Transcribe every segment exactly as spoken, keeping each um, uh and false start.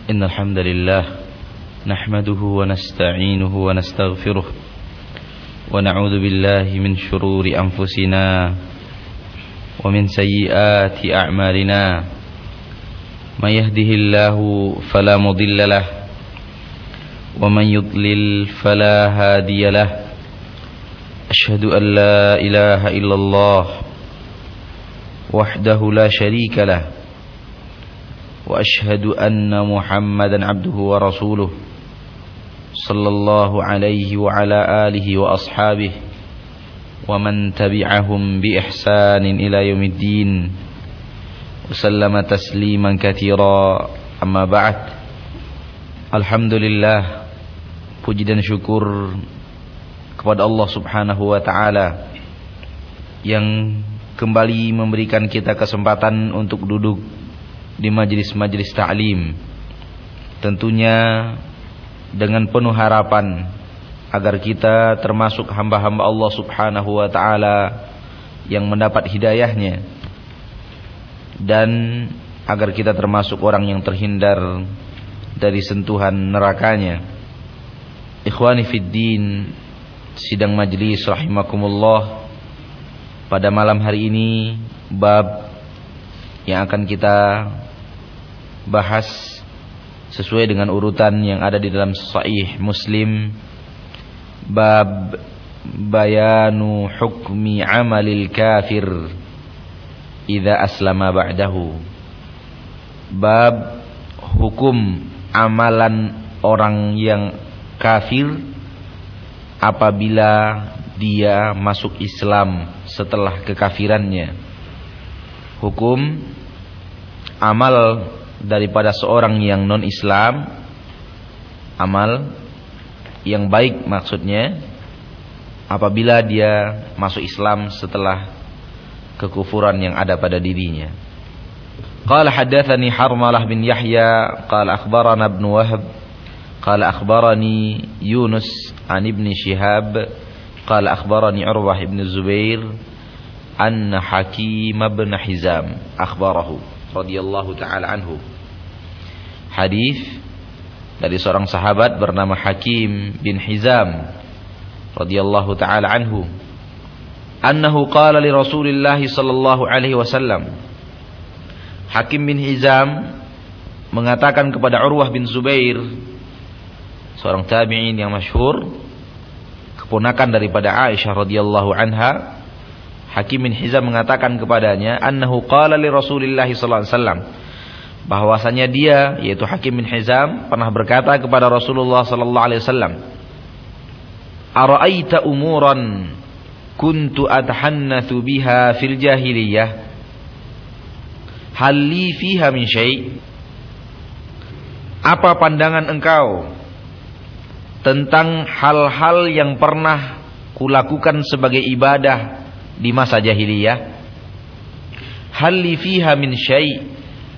إن الحمد لله نحمده ونستعينه ونستغفره ونعوذ بالله من شرور أنفسنا ومن سيئات أعمالنا من يهده الله فلا مضل له ومن يضلل فلا هادي له أشهد أن لا إله إلا الله وحده لا شريك له وأشهد أن محمدا عبده ورسوله صلى الله عليه وعلى آله وأصحابه ومن تبعهم بإحسان إلى يوم الدين وسلم تسليما كثيرا. أما بعد, Alhamdulillah, puji dan syukur kepada Allah Subhanahu wa taala yang kembali memberikan kita kesempatan untuk duduk di majelis-majelis ta'lim, tentunya dengan penuh harapan agar kita termasuk hamba-hamba Allah Subhanahu wa taala yang mendapat hidayahnya, dan agar kita termasuk orang yang terhindar dari sentuhan nerakanya. Ikhwani fid din, sidang majelis rahimakumullah, pada malam hari ini bab yang akan kita bahas sesuai dengan urutan yang ada di dalam Sahih Muslim, bab bayanu hukmi amalil kafir idza aslama ba'dahu. Bab hukum amalan orang yang kafir apabila dia masuk Islam setelah kekafirannya. Hukum amal daripada seorang yang non-Islam, amal yang baik maksudnya, apabila dia masuk Islam setelah kekufuran yang ada pada dirinya. Qala haddatsani Harmalah bin Yahya qala akhbarana Ibn Wahb qala akhbarani Yunus an Ibn Shihab qala akhbarani Urwah ibn Zubair anna Hakim bin Hizam akhbarahu radhiyallahu ta'ala anhu. Hadis dari seorang sahabat bernama Hakim bin Hizam radhiyallahu ta'ala anhu, annahu qala li Rasulillah sallallahu alaihi wasallam. Hakim bin Hizam mengatakan kepada Urwah bin Zubair, seorang tabi'in yang masyhur, keponakan daripada Aisyah radhiyallahu anha. Hakim bin Hizam mengatakan kepadanya, annahu qala li Rasulillah sallallahu alaihi wasallam, bahwasanya dia, yaitu Hakim bin Hizam, pernah berkata kepada Rasulullah sallallahu alaihi wasallam, ara'aita umuran kuntu atahannatsu biha fil jahiliyah hal li fiha min syai'. Apa pandangan engkau tentang hal-hal yang pernah kulakukan sebagai ibadah di masa jahiliyah? Hal li fiha min syai',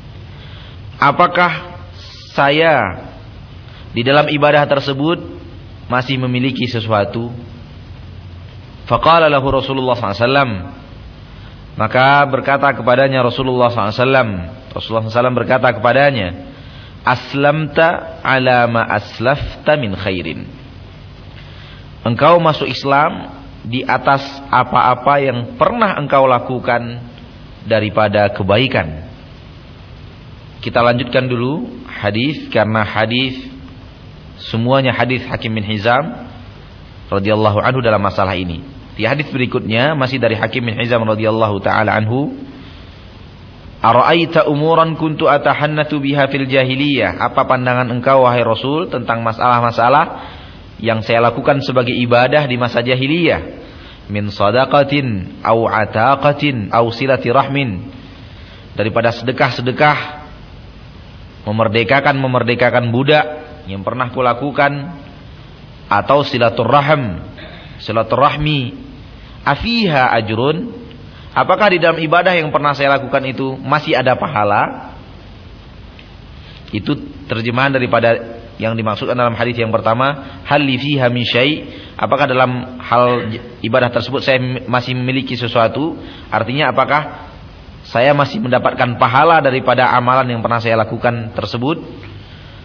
apakah saya di dalam ibadah tersebut masih memiliki sesuatu? Faqala lahu Rasulullah sallallahu alaihi wasallam, maka berkata kepadanya Rasulullah sallallahu alaihi wasallam, Rasulullah sallallahu alaihi wasallam berkata kepadanya, aslamta ala ma aslafta min khairin. Engkau masuk Islam di atas apa-apa yang pernah engkau lakukan daripada kebaikan. Kita lanjutkan dulu hadis, karena hadis semuanya hadis Hakim bin Hizam radhiyallahu anhu dalam masalah ini. Di hadis berikutnya masih dari Hakim bin Hizam radhiyallahu taala anhu, ara'aita umuran kuntu atahannatu biha fil jahiliyah. Apa pandangan engkau wahai Rasul tentang masalah-masalah yang saya lakukan sebagai ibadah di masa jahiliyah, min sadaqatin au ataqatin au silati rahmin, daripada sedekah-sedekah, memerdekakan memerdekakan budak yang pernah kulakukan, atau silaturrahim, silaturrahmi. Afiha ajrun, apakah di dalam ibadah yang pernah saya lakukan itu masih ada pahala? Itu terjemahan daripada yang dimaksudkan dalam hadis yang pertama, hal li fiha min syai', apakah dalam hal ibadah tersebut saya masih memiliki sesuatu? Artinya apakah saya masih mendapatkan pahala daripada amalan yang pernah saya lakukan tersebut?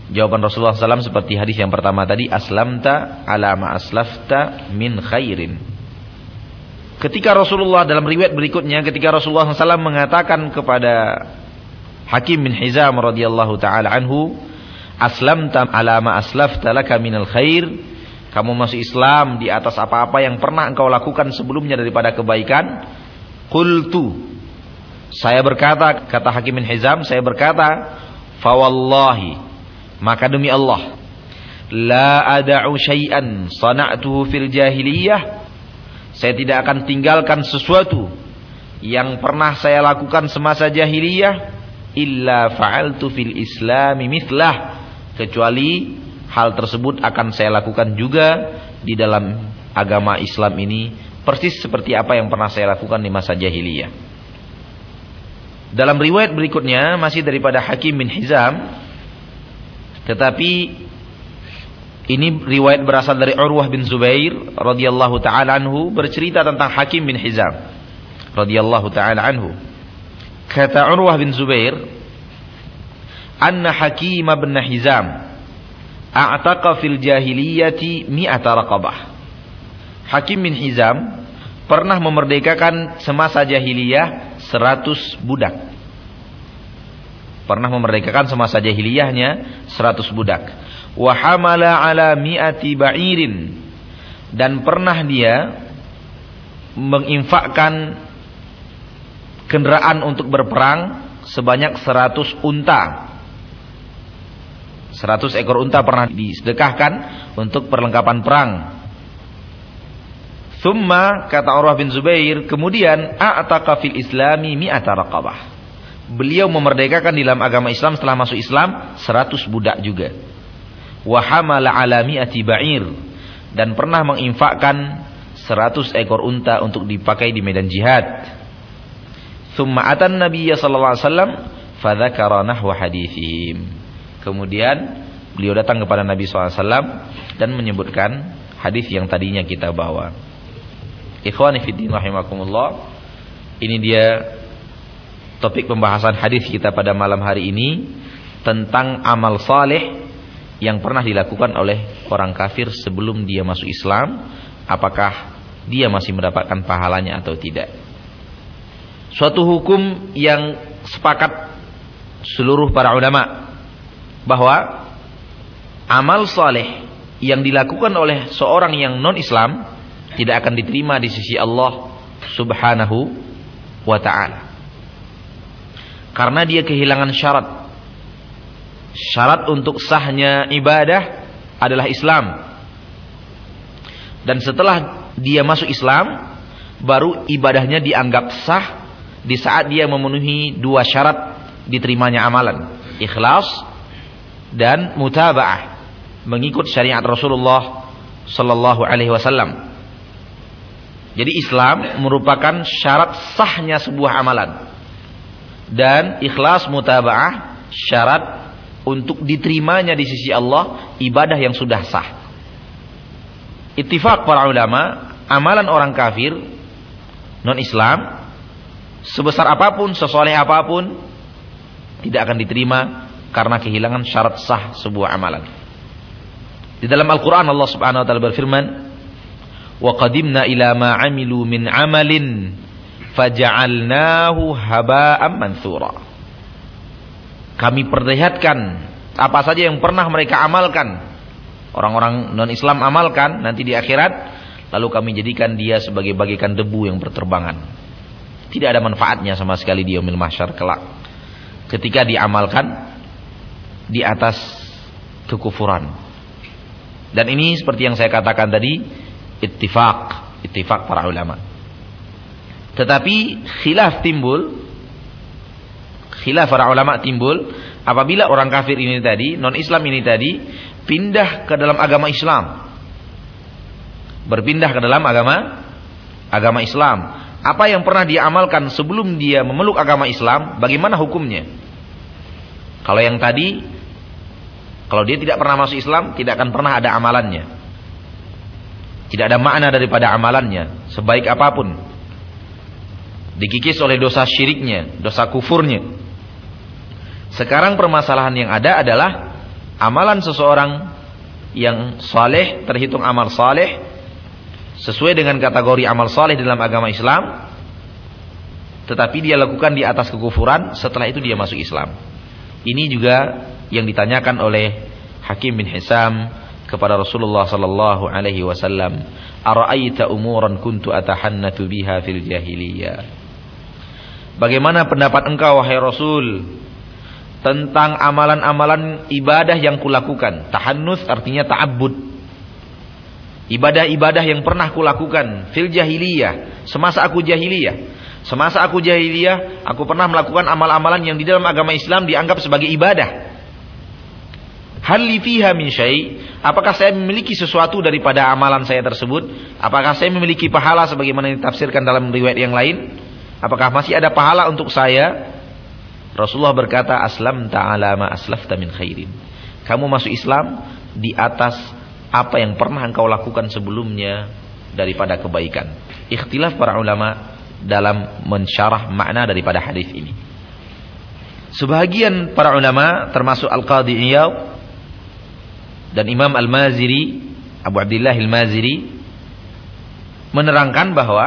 Jawaban Rasulullah shallallahu alaihi wasallam seperti hadis yang pertama tadi, aslamta ala ma aslafta min khairin. Ketika Rasulullah dalam riwayat berikutnya, ketika Rasulullah shallallahu alaihi wasallam mengatakan kepada Hakim bin Hizam radhiyallahu taala anhu, aslamta ala ma aslafta laka minal khair, kamu masuk Islam di atas apa-apa yang pernah engkau lakukan sebelumnya daripada kebaikan. Qultu, saya berkata, kata Hakim bin Hizam, saya berkata, fa wallahi, maka demi Allah, la ada'u syai'an sana'tuhu fil jahiliyah, saya tidak akan tinggalkan sesuatu yang pernah saya lakukan semasa jahiliyah, illa fa'altu fil islami mithlah, kecuali hal tersebut akan saya lakukan juga di dalam agama Islam ini, persis seperti apa yang pernah saya lakukan di masa jahiliyah. Dalam riwayat berikutnya masih daripada Hakim bin Hizam, tetapi ini riwayat berasal dari Urwah bin Zubair radhiyallahu taala anhu, bercerita tentang Hakim bin Hizam radhiyallahu taala anhu. Kata Urwah bin Zubair, anna Hakim bin Hizam a'taqa fil jahiliyati mi'ata raqabah. Hakim bin Hizam pernah memerdekakan semasa jahiliyah seratus budak. Pernah memerdekakan semasa jahiliyahnya seratus budak. Wa hamala ala mi'ati ba'irin, dan pernah dia menginfakkan kendaraan untuk berperang sebanyak seratus unta. seratus ekor unta pernah disedekahkan untuk perlengkapan perang. Thumma, kata Urwah bin Zubair, kemudian a'taqa fil islami mi'ata raqabah. Beliau memerdekakan di dalam agama Islam setelah masuk Islam seratus budak juga. Wa hamala ala mi'ati ba'ir, dan pernah menginfakkan seratus ekor unta untuk dipakai di medan jihad. Thumma atan nabiyya sallallahu alaihi wasallam fa dzakara nahwa haditsihim. Kemudian beliau datang kepada Nabi sallallahu alaihi wasallam dan menyebutkan hadis yang tadinya kita bawa. Ikhwani fiddin rahimakumullah, ini dia topik pembahasan hadis kita pada malam hari ini, tentang amal saleh yang pernah dilakukan oleh orang kafir sebelum dia masuk Islam, apakah dia masih mendapatkan pahalanya atau tidak. Suatu hukum yang sepakat seluruh para ulama bahwa amal saleh yang dilakukan oleh seorang yang non-Islam tidak akan diterima di sisi Allah Subhanahu wa ta'ala, karena dia kehilangan syarat. Syarat untuk sahnya ibadah adalah Islam, dan setelah dia masuk Islam baru ibadahnya dianggap sah di saat dia memenuhi dua syarat diterimanya amalan, ikhlas dan mutaba'ah, mengikut syariat Rasulullah sallallahu alaihi wasallam. Jadi Islam merupakan syarat sahnya sebuah amalan, dan ikhlas mutaba'ah syarat untuk diterimanya di sisi Allah ibadah yang sudah sah. Ittifaq para ulama, amalan orang kafir non-Islam sebesar apapun, sesoleh apapun, tidak akan diterima karena kehilangan syarat sah sebuah amalan. Di dalam Al-Quran Allah Subhanahu wa ta'ala berfirman, wa qadimna ila ma amilu min amalin faja'alnahu haba'an mansura. Kami perlihatkan apa saja yang pernah mereka amalkan, orang-orang non-Islam amalkan nanti di akhirat, lalu kami jadikan dia sebagai bagaikan debu yang berterbangan. Tidak ada manfaatnya sama sekali di yaumil mahsyar kelak, ketika diamalkan di atas kekufuran. Dan ini seperti yang saya katakan tadi, ittifaq, ittifaq para ulama. Tetapi khilaf timbul, khilaf para ulama timbul apabila orang kafir ini tadi, non-Islam ini tadi, pindah ke dalam agama Islam, berpindah ke dalam agama agama Islam. Apa yang pernah dia amalkan sebelum dia memeluk agama Islam, bagaimana hukumnya? Kalau yang tadi, kalau dia tidak pernah masuk Islam, tidak akan pernah ada amalannya, tidak ada makna daripada amalannya, sebaik apapun, dikikis oleh dosa syiriknya, dosa kufurnya. Sekarang permasalahan yang ada adalah amalan seseorang yang saleh terhitung amal saleh sesuai dengan kategori amal saleh dalam agama Islam, tetapi dia lakukan di atas kekufuran, setelah itu dia masuk Islam. Ini juga yang ditanyakan oleh Hakim bin Hisam kepada Rasulullah sallallahu alaihi wasallam, "Ara'aita umuran kuntu atahannatu biha fil jahiliyah?" Bagaimana pendapat engkau wahai Rasul tentang amalan-amalan ibadah yang kulakukan? Tahannus artinya ta'abbud. Ibadah-ibadah yang pernah kulakukan fil jahiliyah, semasa aku jahiliyah. Semasa aku jahiliyah, aku pernah melakukan amal-amalan yang di dalam agama Islam dianggap sebagai ibadah. Hal li fiha min syai'? Apakah saya memiliki sesuatu daripada amalan saya tersebut? Apakah saya memiliki pahala sebagaimana ditafsirkan dalam riwayat yang lain? Apakah masih ada pahala untuk saya? Rasulullah berkata, "Aslamta ala ma aslafta min khairin." Kamu masuk Islam di atas apa yang pernah engkau lakukan sebelumnya daripada kebaikan. Ikhtilaf para ulama dalam mensyarah makna daripada hadis ini. Sebahagian para ulama termasuk Al-Qadhi Iyad dan Imam Al-Maziri, Abu Abdullah Al-Maziri, menerangkan bahwa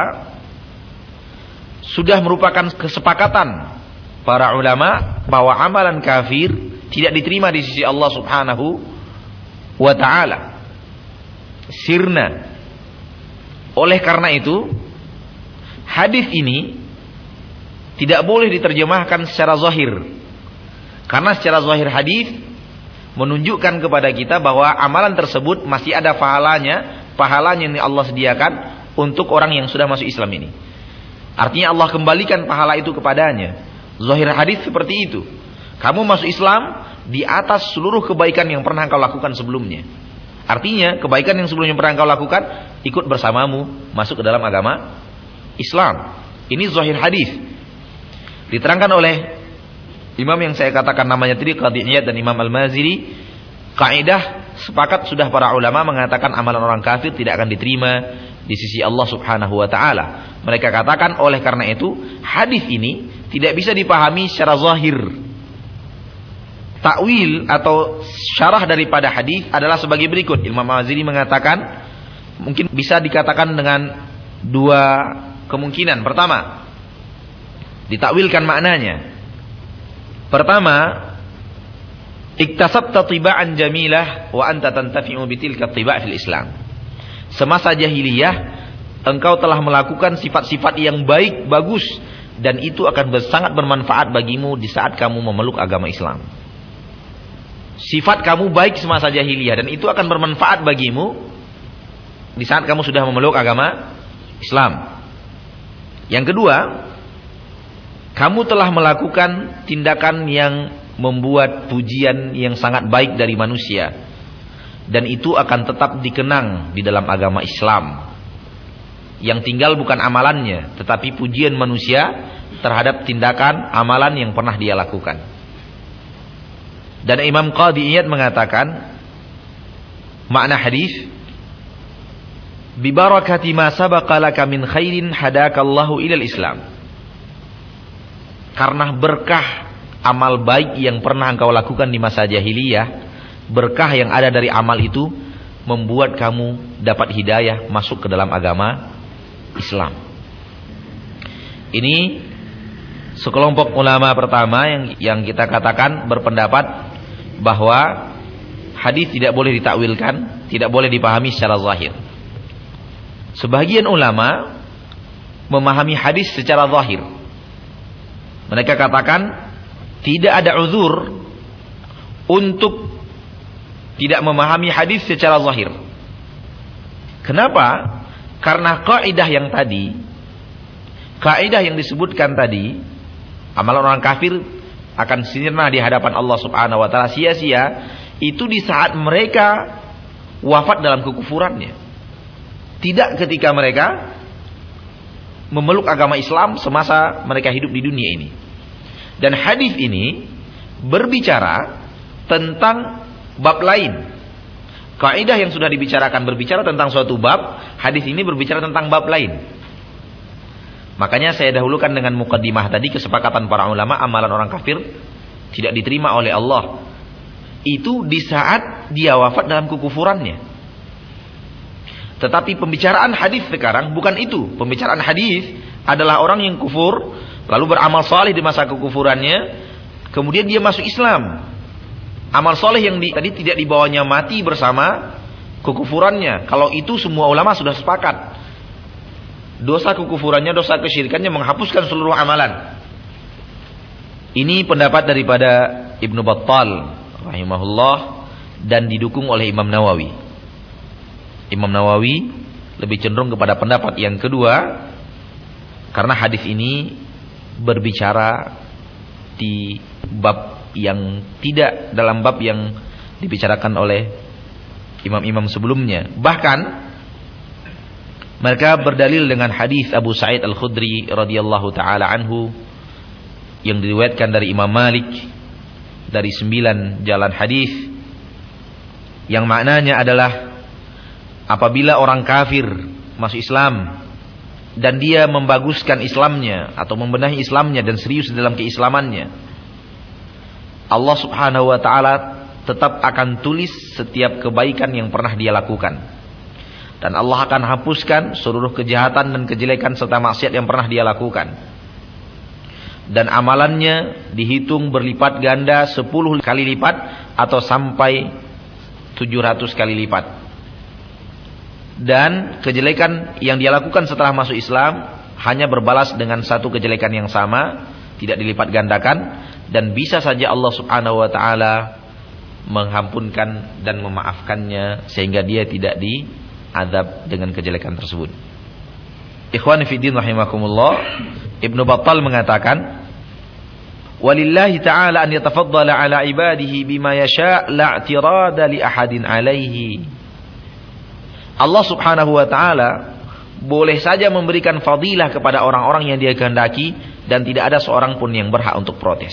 sudah merupakan kesepakatan para ulama bahwa amalan kafir tidak diterima di sisi Allah Subhanahu wa taala. Sirna. Oleh karena itu, hadis ini tidak boleh diterjemahkan secara zahir. Karena secara zahir hadis menunjukkan kepada kita bahwa amalan tersebut masih ada pahalanya, pahalanya yang Allah sediakan untuk orang yang sudah masuk Islam ini. Artinya Allah kembalikan pahala itu kepadanya. Zahir hadis seperti itu. Kamu masuk Islam di atas seluruh kebaikan yang pernah kau lakukan sebelumnya. Artinya kebaikan yang sebelumnya pernah kau lakukan ikut bersamamu masuk ke dalam agama Islam. Ini zahir hadis. Diterangkan oleh imam yang saya katakan namanya tadi Qadhi Iyad dan Imam Al-Maziri, kaidah sepakat sudah para ulama mengatakan amalan orang kafir tidak akan diterima di sisi Allah Subhanahu wa taala. Mereka katakan oleh karena itu hadis ini tidak bisa dipahami secara zahir. Takwil atau syarah daripada hadis adalah sebagai berikut. Imam Al-Maziri mengatakan mungkin bisa dikatakan dengan dua kemungkinan. Pertama, ditakwilkan maknanya. Pertama, iktasabta tiba'an jamilah wa anta tantafi'u bitilka tiba' fil Islam. Semasa jahiliyah engkau telah melakukan sifat-sifat yang baik, bagus, dan itu akan sangat bermanfaat bagimu di saat kamu memeluk agama Islam. Sifat kamu baik semasa jahiliyah dan itu akan bermanfaat bagimu di saat kamu sudah memeluk agama Islam. Yang kedua, kamu telah melakukan tindakan yang membuat pujian yang sangat baik dari manusia, dan itu akan tetap dikenang di dalam agama Islam. Yang tinggal bukan amalannya, tetapi pujian manusia terhadap tindakan amalan yang pernah dia lakukan. Dan Imam Qadhi Iyad mengatakan makna hadis, bi barakati ma sabaqa laka min khairin hadakallahu ilal Islam. Karena berkah amal baik yang pernah engkau lakukan di masa jahiliyah, berkah yang ada dari amal itu membuat kamu dapat hidayah masuk ke dalam agama Islam. Ini sekelompok ulama pertama yang yang kita katakan berpendapat bahwa hadis tidak boleh ditakwilkan, tidak boleh dipahami secara zahir. Sebagian ulama memahami hadis secara zahir. Mereka katakan tidak ada uzur untuk tidak memahami hadis secara zahir. Kenapa? Karena kaidah yang tadi, kaidah yang disebutkan tadi, amalan orang kafir akan sirna di hadapan Allah Subhanahu wa taala, sia-sia, itu di saat mereka wafat dalam kekufurannya. Tidak ketika mereka memeluk agama Islam semasa mereka hidup di dunia ini. Dan hadis ini berbicara tentang bab lain. Kaidah yang sudah dibicarakan berbicara tentang suatu bab, hadis ini berbicara tentang bab lain. Makanya saya dahulukan dengan mukaddimah tadi, kesepakatan para ulama amalan orang kafir tidak diterima oleh Allah. itu di saat dia wafat dalam kekufurannya. Tetapi pembicaraan hadis sekarang bukan itu. Pembicaraan hadis adalah orang yang kufur lalu beramal saleh di masa kekufurannya, kemudian dia masuk Islam. Amal saleh yang di, tadi tidak dibawanya mati bersama kekufurannya. Kalau itu semua ulama sudah sepakat. Dosa kekufurannya, dosa kesyirikannya menghapuskan seluruh amalan. Ini pendapat daripada Ibnu Battal rahimahullah dan didukung oleh Imam Nawawi. Imam Nawawi lebih cenderung kepada pendapat yang kedua karena hadis ini berbicara di bab yang tidak dalam bab yang dibicarakan oleh imam-imam sebelumnya. Bahkan mereka berdalil dengan hadis Abu Sa'id Al-Khudri radhiyallahu taala anhu yang diriwayatkan dari Imam Malik dari sembilan jalan hadis yang maknanya adalah apabila orang kafir masuk Islam dan dia membaguskan Islamnya atau membenahi Islamnya dan serius dalam keislamannya, Allah Subhanahu wa taala tetap akan tulis setiap kebaikan yang pernah dia lakukan. Dan Allah akan hapuskan seluruh kejahatan dan kejelekan serta maksiat yang pernah dia lakukan. Dan amalannya dihitung berlipat ganda sepuluh kali lipat atau sampai tujuh ratus kali lipat. Dan kejelekan yang dia lakukan setelah masuk Islam hanya berbalas dengan satu kejelekan yang sama, tidak dilipat gandakan, dan bisa saja Allah Subhanahu wa taala mengampunkan dan memaafkannya sehingga dia tidak diazab dengan kejelekan tersebut. Ikhwani fi din rahimakumullah, Ibnu Battal mengatakan, "Walillahi ta'ala an yatafaddala 'ala ibadihi bima yasha' la i'tirada li ahadin 'alaihi." Allah Subhanahu wa taala boleh saja memberikan fadilah kepada orang-orang yang dia kehendaki dan tidak ada seorang pun yang berhak untuk protes.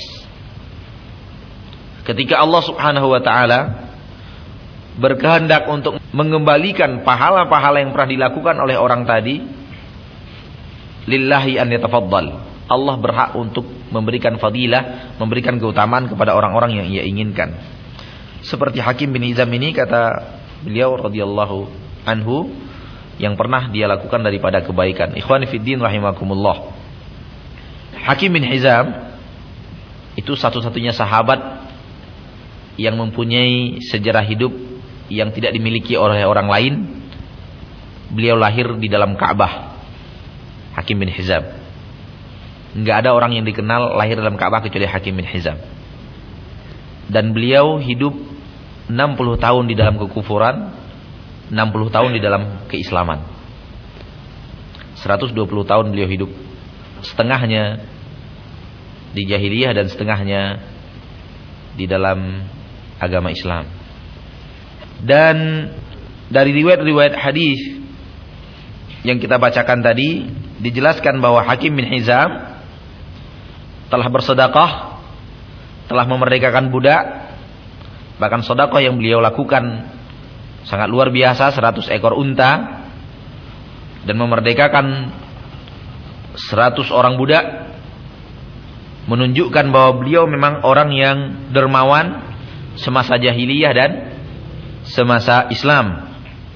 Ketika Allah Subhanahu wa taala berkehendak untuk mengembalikan pahala-pahala yang pernah dilakukan oleh orang tadi, lillahi an yatafaddal. Allah berhak untuk memberikan fadilah, memberikan keutamaan kepada orang-orang yang ia inginkan. Seperti Hakim bin Hizam ini, kata beliau radhiyallahu anhu, yang pernah dia lakukan daripada kebaikan. Ikhwani fiddin rahimakumullah. Hakim bin Hizam itu satu-satunya sahabat yang mempunyai sejarah hidup yang tidak dimiliki oleh orang lain. Beliau lahir di dalam Ka'bah. Hakim bin Hizam. Enggak ada orang yang dikenal lahir dalam Ka'bah kecuali Hakim bin Hizam. Dan beliau hidup enam puluh tahun di dalam kekufuran, enam puluh tahun di dalam keislaman. seratus dua puluh tahun beliau hidup. Setengahnya di jahiliyah dan setengahnya di dalam agama Islam. Dan dari riwayat-riwayat hadis yang kita bacakan tadi dijelaskan bahwa Hakim bin Hizam telah bersedekah, telah memerdekakan budak. Bahkan sedekah yang beliau lakukan sangat luar biasa, seratus ekor unta, dan memerdekakan seratus orang budak, menunjukkan bahwa beliau memang orang yang dermawan semasa jahiliyah dan semasa Islam.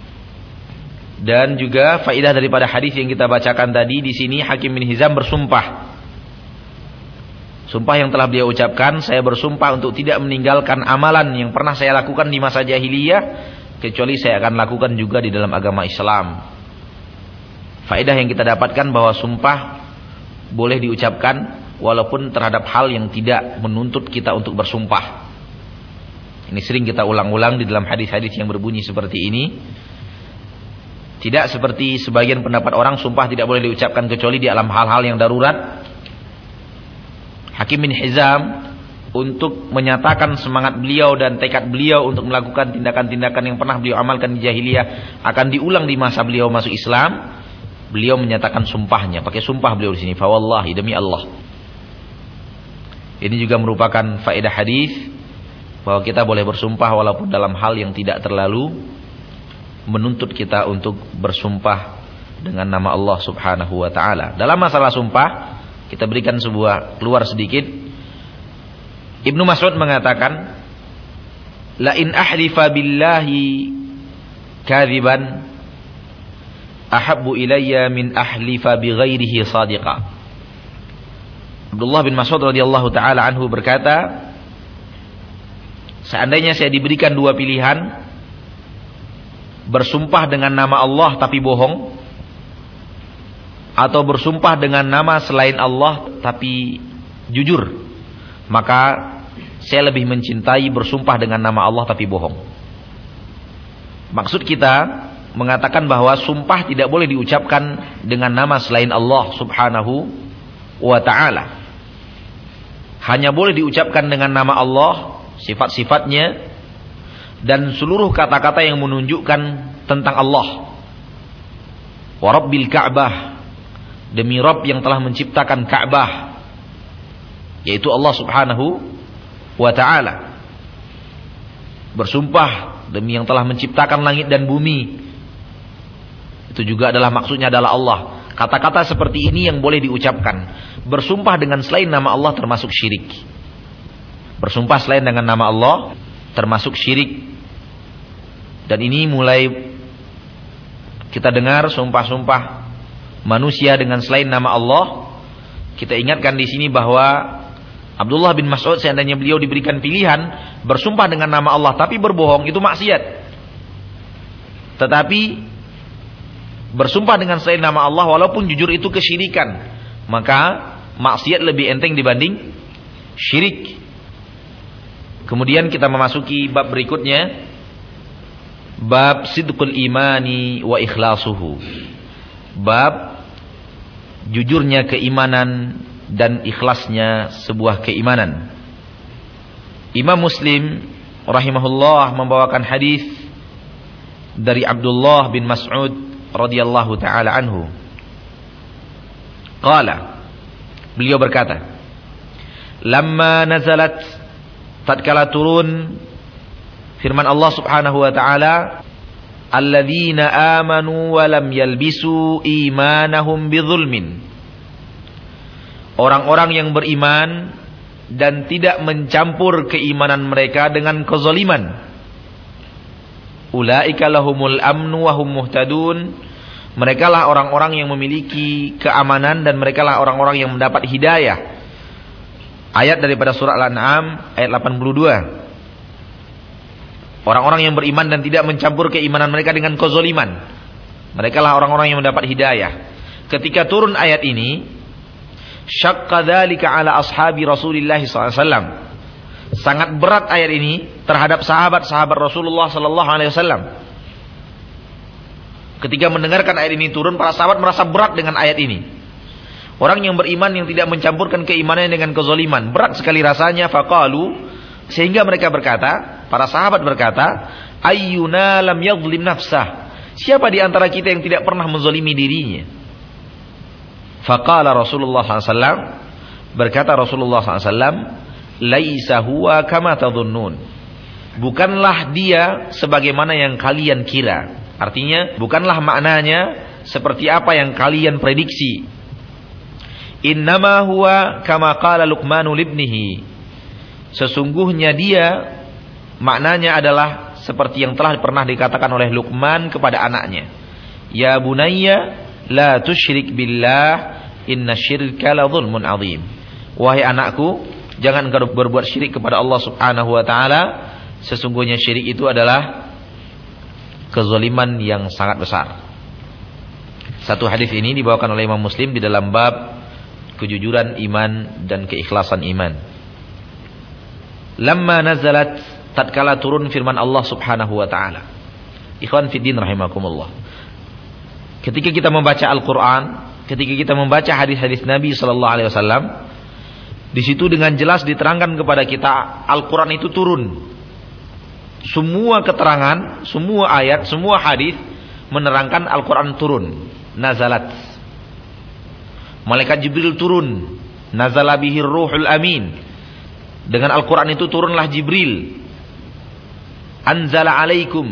Dan juga faedah daripada hadis yang kita bacakan tadi, di sini Hakim bin Hizam bersumpah. Sumpah yang telah beliau ucapkan, saya bersumpah untuk tidak meninggalkan amalan yang pernah saya lakukan di masa jahiliyah kecuali saya akan lakukan juga di dalam agama Islam. Faedah yang kita dapatkan bahwa sumpah boleh diucapkan walaupun terhadap hal yang tidak menuntut kita untuk bersumpah. Ini sering kita ulang-ulang di dalam hadis-hadis yang berbunyi seperti ini. Tidak seperti sebagian pendapat orang, sumpah tidak boleh diucapkan kecuali di dalam hal-hal yang darurat. Hakim bin Hizam untuk menyatakan semangat beliau dan tekad beliau untuk melakukan tindakan-tindakan yang pernah beliau amalkan di jahiliyah akan diulang di masa beliau masuk Islam, beliau menyatakan sumpahnya, pakai sumpah beliau di sini, fa wallahi, demi Allah. Ini juga merupakan faedah hadis bahwa kita boleh bersumpah walaupun dalam hal yang tidak terlalu menuntut kita untuk bersumpah dengan nama Allah Subhanahu wa taala. Dalam masalah sumpah, kita berikan sebuah keluar sedikit. Ibnu Mas'ud mengatakan, la in ahlifa billahi kadhiban ahabbu ilayya min ahlifa bighairihi sadiqa. Abdullah bin Mas'ud radhiyallahu taala anhu berkata, seandainya saya diberikan dua pilihan, bersumpah dengan nama Allah tapi bohong, atau bersumpah dengan nama selain Allah tapi jujur, maka saya lebih mencintai bersumpah dengan nama Allah tapi bohong. Maksud kita mengatakan bahwa sumpah tidak boleh diucapkan dengan nama selain Allah subhanahu wa ta'ala. Hanya boleh diucapkan dengan nama Allah, sifat-sifatnya, dan seluruh kata-kata yang menunjukkan tentang Allah. Wa Rabbil Ka'bah, demi Rabb yang telah menciptakan Ka'bah, yaitu Allah subhanahu wa ta'ala. Bersumpah demi yang telah menciptakan langit dan bumi, itu juga adalah maksudnya adalah Allah. Kata-kata seperti ini yang boleh diucapkan. Bersumpah dengan selain nama Allah termasuk syirik. Bersumpah selain dengan nama Allah termasuk syirik. Dan ini mulai kita dengar sumpah-sumpah manusia dengan selain nama Allah. Kita ingatkan di sini bahwa Abdullah bin Mas'ud, seandainya beliau diberikan pilihan bersumpah dengan nama Allah tapi berbohong, itu maksiat. Tetapi bersumpah dengan selain nama Allah walaupun jujur itu kesyirikan, maka maksiat lebih enteng dibanding syirik. Kemudian kita memasuki bab berikutnya, bab sidqul imani wa ikhlasuhu. Bab jujurnya keimanan dan ikhlasnya sebuah keimanan. Imam Muslim rahimahullah membawakan hadis dari Abdullah bin Mas'ud radhiyallahu taala anhu. Qala, beliau berkata, lamma nazalat, tatkala turun firman Allah subhanahu wa ta'ala, alladzina amanu wa lam yalbisu imanahum bidzulmin, orang-orang yang beriman dan tidak mencampur keimanan mereka dengan kezaliman. Ulaika lahumul amnu wa hum muhtadun, mereka lah orang-orang yang memiliki keamanan dan mereka lah orang-orang yang mendapat hidayah. Ayat daripada surah Al-An'am ayat delapan puluh dua. Orang-orang yang beriman dan tidak mencampur keimanan mereka dengan kezaliman, mereka lah orang-orang yang mendapat hidayah. Ketika turun ayat ini, syaqqa dzalika ala ashabi Rasulillah sallallahu alaihi wasallam. Sangat berat ayat ini terhadap sahabat-sahabat Rasulullah sallallahu alaihi wasallam. Ketika mendengarkan ayat ini turun, para sahabat merasa berat dengan ayat ini. Orang yang beriman yang tidak mencampurkan keimanannya dengan kezaliman, berat sekali rasanya. Faqalu, sehingga mereka berkata, para sahabat berkata, ayyuna lam yadhlim nafsah, siapa di antara kita yang tidak pernah menzalimi dirinya? Faqala Rasulullah sallallahu alaihi wasallam, berkata Rasulullah sallallahu alaihi wasallam, laisa huwa kama tadhunnun, bukanlah dia sebagaimana yang kalian kira. Artinya bukanlah maknanya seperti apa yang kalian prediksi. Innama huwa kama qala Luqmanu libnihi, sesungguhnya dia maknanya adalah seperti yang telah pernah dikatakan oleh Luqman kepada anaknya, ya bunayya la tusyrik billah inna syirka la dzulmun adzim, wahai anakku, jangan engkau berbuat syirik kepada Allah subhanahu wa ta'ala, sesungguhnya syirik itu adalah kezaliman yang sangat besar. Satu hadis ini dibawakan oleh Imam Muslim di dalam bab kejujuran iman dan keikhlasan iman. Lamma nazalat, tatkala turun firman Allah subhanahu wa ta'ala. Ikhwan fiddin rahimakumullah, ketika kita membaca Al-Quran, ketika kita membaca hadis-hadis Nabi sallallahu alaihi wasallam, di situ dengan jelas diterangkan kepada kita Al-Quran itu turun. Semua keterangan, semua ayat, semua hadis menerangkan Al-Quran turun. Nazalat, malaikat Jibril turun. Nazala bihir ruhul amin, dengan Al-Quran itu turunlah Jibril. Anzala alaikum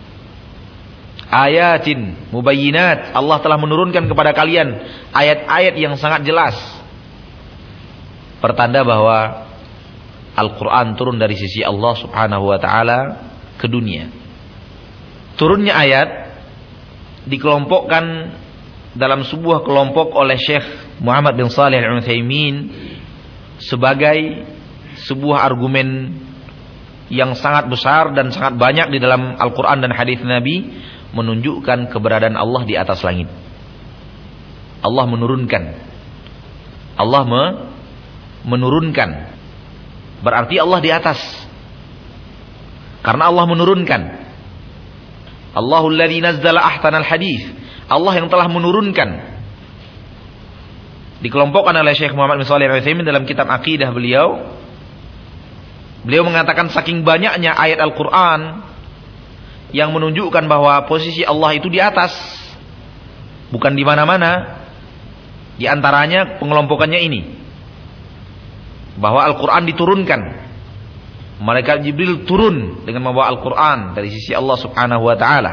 ayatin mubayyinat, Allah telah menurunkan kepada kalian ayat-ayat yang sangat jelas, pertanda bahwa Al-Quran turun dari sisi Allah subhanahu wa ta'ala ke dunia. Turunnya ayat dikelompokkan dalam sebuah kelompok oleh Syekh Muhammad bin Shalih Al-Utsaimin sebagai sebuah argumen yang sangat besar dan sangat banyak di dalam Al-Quran dan hadis Nabi, menunjukkan keberadaan Allah di atas langit. Allah menurunkan. Allah me menurunkan. Berarti Allah di atas. Karena Allah menurunkan. Allahul ladzi nazzala ahsanal hadis. Allah yang telah menurunkan. Dikelompokkan oleh Syekh Muhammad bin Shalih Al-Utsaimin dalam kitab akidah beliau. Beliau mengatakan saking banyaknya ayat Al-Quran yang menunjukkan bahwa posisi Allah itu di atas, bukan di mana-mana. Di antaranya pengelompokannya ini, bahwa Al-Quran diturunkan. Malaikat Jibril turun dengan membawa Al-Quran dari sisi Allah subhanahu wa ta'ala.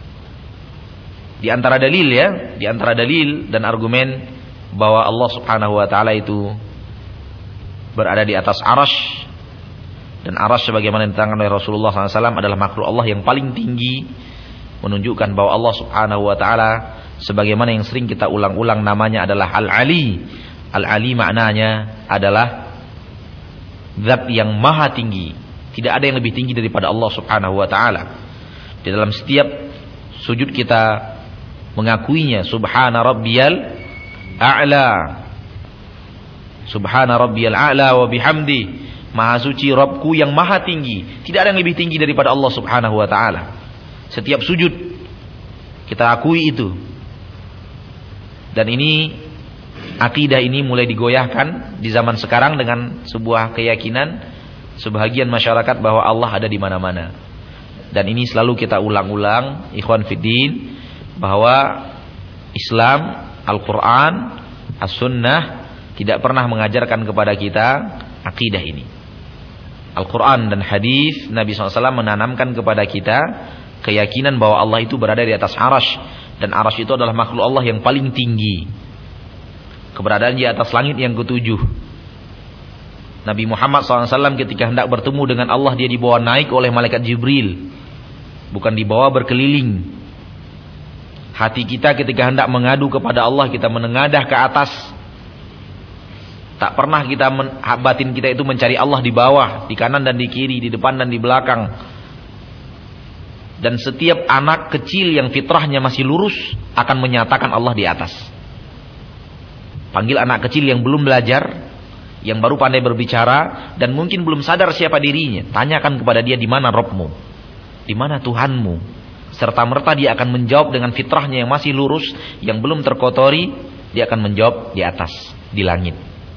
Di antara dalil ya, di antara dalil dan argumen bahwa Allah subhanahu wa ta'ala itu berada di atas arash. Dan arash sebagaimana diterangkan oleh Rasulullah shallallahu alaihi wasallam adalah makhluk Allah yang paling tinggi, menunjukkan bahwa Allah subhanahu wa ta'ala sebagaimana yang sering kita ulang-ulang namanya adalah Al-Ali. Al-Ali maknanya adalah zat yang maha tinggi. Tidak ada yang lebih tinggi daripada Allah subhanahu wa ta'ala. Di dalam setiap sujud kita mengakuinya, Subhana Rabbiyal A'la, Subhana Rabbiyal A'la wa bihamdi, maha suci Rabbku yang maha tinggi. Tidak ada yang lebih tinggi daripada Allah subhanahu wa ta'ala. Setiap sujud kita akui itu. Dan ini, akidah ini mulai digoyahkan di zaman sekarang dengan sebuah keyakinan sebahagian masyarakat bahwa Allah ada di mana-mana. Dan ini selalu kita ulang-ulang, ikhwan fiddin, bahwa Islam, Al-Quran, As-Sunnah tidak pernah mengajarkan kepada kita akidah ini. Al-Quran dan hadis Nabi shallallahu alaihi wasallam menanamkan kepada kita keyakinan bahwa Allah itu berada di atas arash. Dan arash itu adalah makhluk Allah yang paling tinggi, keberadaan di atas langit yang ketujuh. Nabi Muhammad shallallahu alaihi wasallam ketika hendak bertemu dengan Allah, dia dibawa naik oleh malaikat Jibril, bukan dibawa berkeliling. Hati kita ketika hendak mengadu kepada Allah, kita menengadah ke atas. Tak pernah kita batin kita itu mencari Allah di bawah, di kanan dan di kiri, di depan dan di belakang. Dan setiap anak kecil yang fitrahnya masih lurus akan menyatakan Allah di atas. Panggil anak kecil yang belum belajar, yang baru pandai berbicara dan mungkin belum sadar siapa dirinya, tanyakan kepada dia, di mana Rabbmu, di mana Tuhanmu. Serta merta dia akan menjawab dengan fitrahnya yang masih lurus, yang belum terkotori, dia akan menjawab di atas, di langit.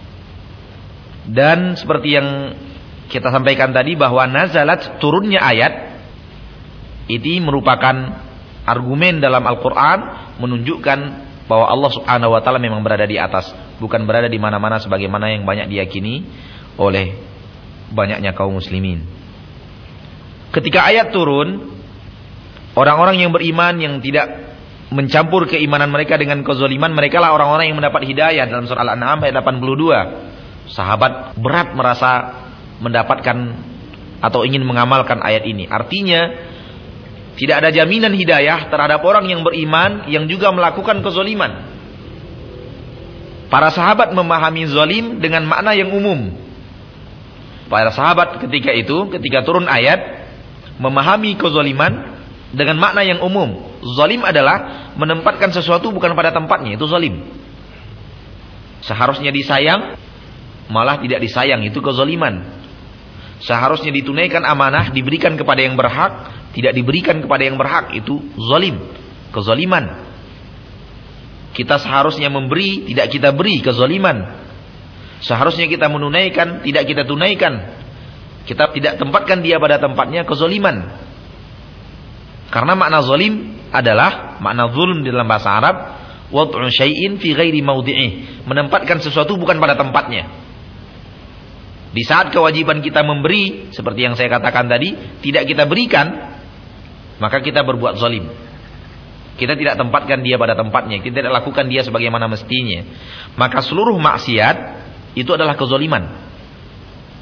Dan seperti yang kita sampaikan tadi, bahwa nazalat, turunnya ayat ini merupakan argumen dalam Al-Quran menunjukkan bahwa Allah subhanahu wa ta'ala memang berada di atas, bukan berada di mana-mana sebagaimana yang banyak diyakini oleh banyaknya kaum muslimin. Ketika ayat turun, orang-orang yang beriman yang tidak mencampur keimanan mereka dengan kezaliman, mereka lah orang-orang yang mendapat hidayah. Dalam surah Al-An'am ayat delapan puluh dua, sahabat berat merasa mendapatkan atau ingin mengamalkan ayat ini. Artinya tidak ada jaminan hidayah terhadap orang yang beriman yang juga melakukan kezaliman. Para sahabat memahami zalim dengan makna yang umum. Para sahabat ketika itu, ketika turun ayat, memahami kezaliman dengan makna yang umum. Zalim adalah menempatkan sesuatu bukan pada tempatnya, itu zalim. Seharusnya disayang, malah tidak disayang, itu kezaliman. Seharusnya ditunaikan amanah, diberikan kepada yang berhak, tidak diberikan kepada yang berhak, itu zalim, kezaliman. Kita seharusnya memberi, tidak kita beri, kezaliman. Seharusnya kita menunaikan, tidak kita tunaikan, kita tidak tempatkan dia pada tempatnya, kezaliman. Karena makna zalim adalah makna zulm di dalam bahasa Arab, wad'u syai'in fi ghairi mawdi'ih, menempatkan sesuatu bukan pada tempatnya. Di saat kewajiban kita memberi, seperti yang saya katakan tadi, tidak kita berikan, maka kita berbuat zalim. Kita tidak tempatkan dia pada tempatnya, kita tidak lakukan dia sebagaimana mestinya. Maka seluruh maksiat itu adalah kezaliman.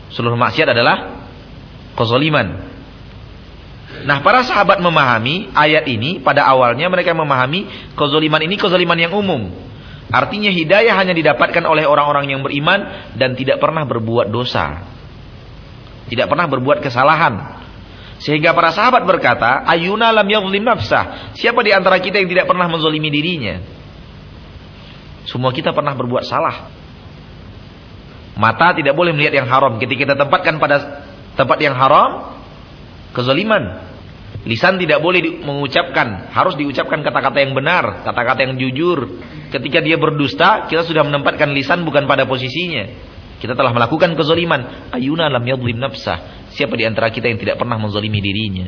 Seluruh maksiat adalah kezaliman. Nah, para sahabat memahami ayat ini, pada awalnya mereka memahami kezaliman ini kezaliman yang umum. Artinya hidayah hanya didapatkan oleh orang-orang yang beriman dan tidak pernah berbuat dosa. Tidak pernah berbuat kesalahan. Sehingga para sahabat berkata, Ayyuna lam yadhlim nafsah. Siapa di antara kita yang tidak pernah menzalimi dirinya? Semua kita pernah berbuat salah. Mata tidak boleh melihat yang haram. Ketika kita tempatkan pada tempat yang haram, kezaliman. Lisan tidak boleh di, mengucapkan, harus diucapkan kata-kata yang benar, kata-kata yang jujur. Ketika dia berdusta, kita sudah menempatkan lisan bukan pada posisinya. Kita telah melakukan kezaliman. Ayyuna lam yadhlim nafsah. Siapa di antara kita yang tidak pernah menzalimi dirinya?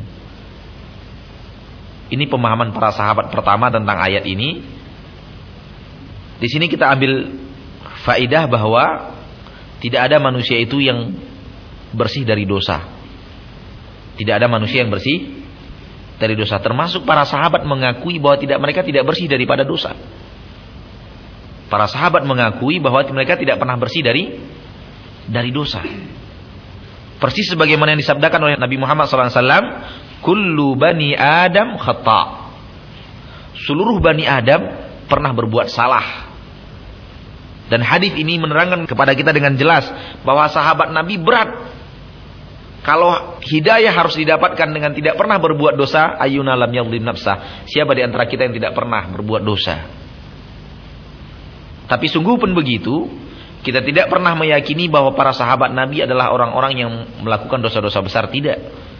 Ini pemahaman para sahabat pertama tentang ayat ini. Di sini kita ambil faidah bahwa tidak ada manusia itu yang bersih dari dosa. Tidak ada manusia yang bersih dari dosa. Termasuk para sahabat mengakui bahwa tidak mereka tidak bersih daripada dosa. Para sahabat mengakui bahwa mereka tidak pernah bersih dari dari dosa. Persis sebagaimana yang disabdakan oleh Nabi Muhammad sallallahu alaihi wasallam, kullu bani Adam khata'. Seluruh bani Adam pernah berbuat salah. Dan hadis ini menerangkan kepada kita dengan jelas bahwa sahabat Nabi berat. Kalau hidayah harus didapatkan dengan tidak pernah berbuat dosa, ayyuna lam yadhlim nafsah. Siapa di antara kita yang tidak pernah berbuat dosa? Tapi sungguh pun begitu, kita tidak pernah meyakini bahwa para sahabat Nabi adalah orang-orang yang melakukan dosa-dosa besar, tidak.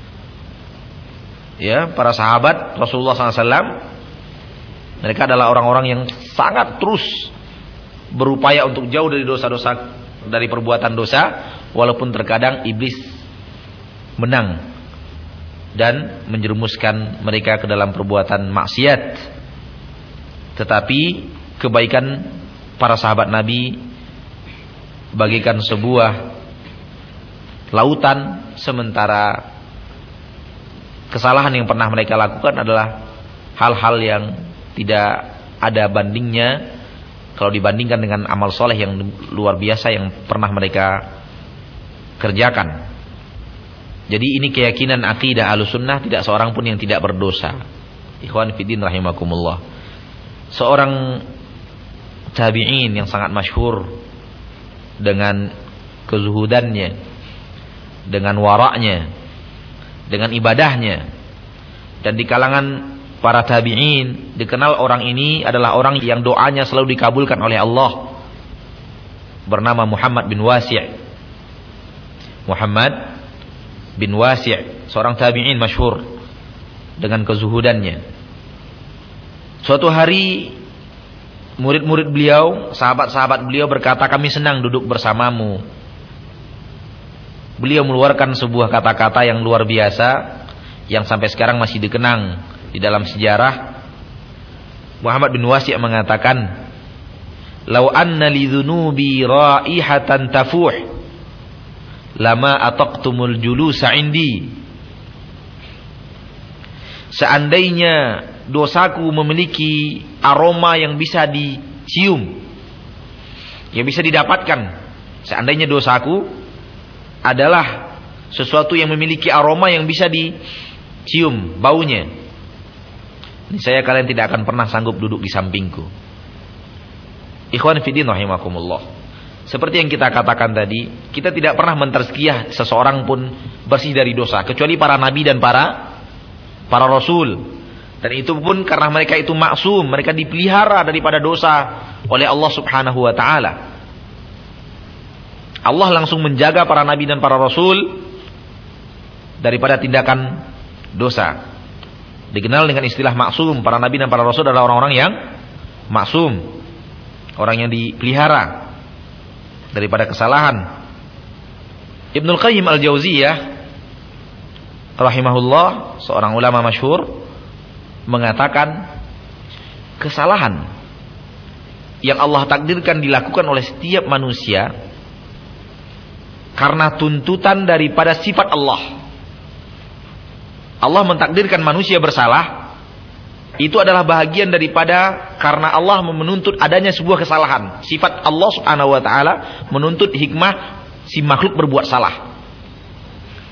Ya, para sahabat Rasulullah sallallahu alaihi wasallam mereka adalah orang-orang yang sangat terus berupaya untuk jauh dari dosa-dosa, dari perbuatan dosa, walaupun terkadang iblis menang dan menjerumuskan mereka ke dalam perbuatan maksiat. Tetapi kebaikan para sahabat Nabi bagaikan sebuah lautan, sementara kesalahan yang pernah mereka lakukan adalah hal-hal yang tidak ada bandingnya kalau dibandingkan dengan amal soleh yang luar biasa yang pernah mereka kerjakan. Jadi ini keyakinan akidah Ahlussunnah, tidak seorang pun yang tidak berdosa. Ikhwan fillah rahimakumullah. Seorang tabi'in yang sangat masyhur dengan kezuhudannya, dengan waraknya, dengan ibadahnya, dan di kalangan para tabi'in dikenal orang ini adalah orang yang doanya selalu dikabulkan oleh Allah, bernama Muhammad bin Wasi'. Muhammad bin Wasi', seorang tabi'in masyhur dengan kezuhudannya. Suatu hari murid-murid beliau, sahabat-sahabat beliau berkata, kami senang duduk bersamamu. Beliau mengeluarkan sebuah kata-kata yang luar biasa, yang sampai sekarang masih dikenang di dalam sejarah. Muhammad bin Wasi' mengatakan, "Lau anna li dzunubi raihatan tafuh, lama ataqtumul julusa indi." Seandainya dosaku memiliki aroma yang bisa dicium, yang bisa didapatkan, seandainya dosaku adalah sesuatu yang memiliki aroma yang bisa dicium baunya, niscaya kalian tidak akan pernah sanggup duduk di sampingku. Ikhwan fillah rahimakumullah. Seperti yang kita katakan tadi, kita tidak pernah mentazkiyah seseorang pun bersih dari dosa, kecuali para nabi dan para para rasul. Dan itu pun karena mereka itu maksum, mereka dipelihara daripada dosa oleh Allah Subhanahu wa taala. Allah langsung menjaga para nabi dan para rasul daripada tindakan dosa. Dikenal dengan istilah maksum. Para nabi dan para rasul adalah orang-orang yang maksum, orang yang dipelihara daripada kesalahan. Ibnul Qayyim Al-Jauziyah rahimahullah, seorang ulama masyhur, mengatakan kesalahan yang Allah takdirkan dilakukan oleh setiap manusia karena tuntutan daripada sifat Allah. Allah mentakdirkan manusia bersalah, itu adalah bahagian daripada karena Allah menuntut adanya sebuah kesalahan. Sifat Allah Subhanahu wa taala menuntut hikmah si makhluk berbuat salah.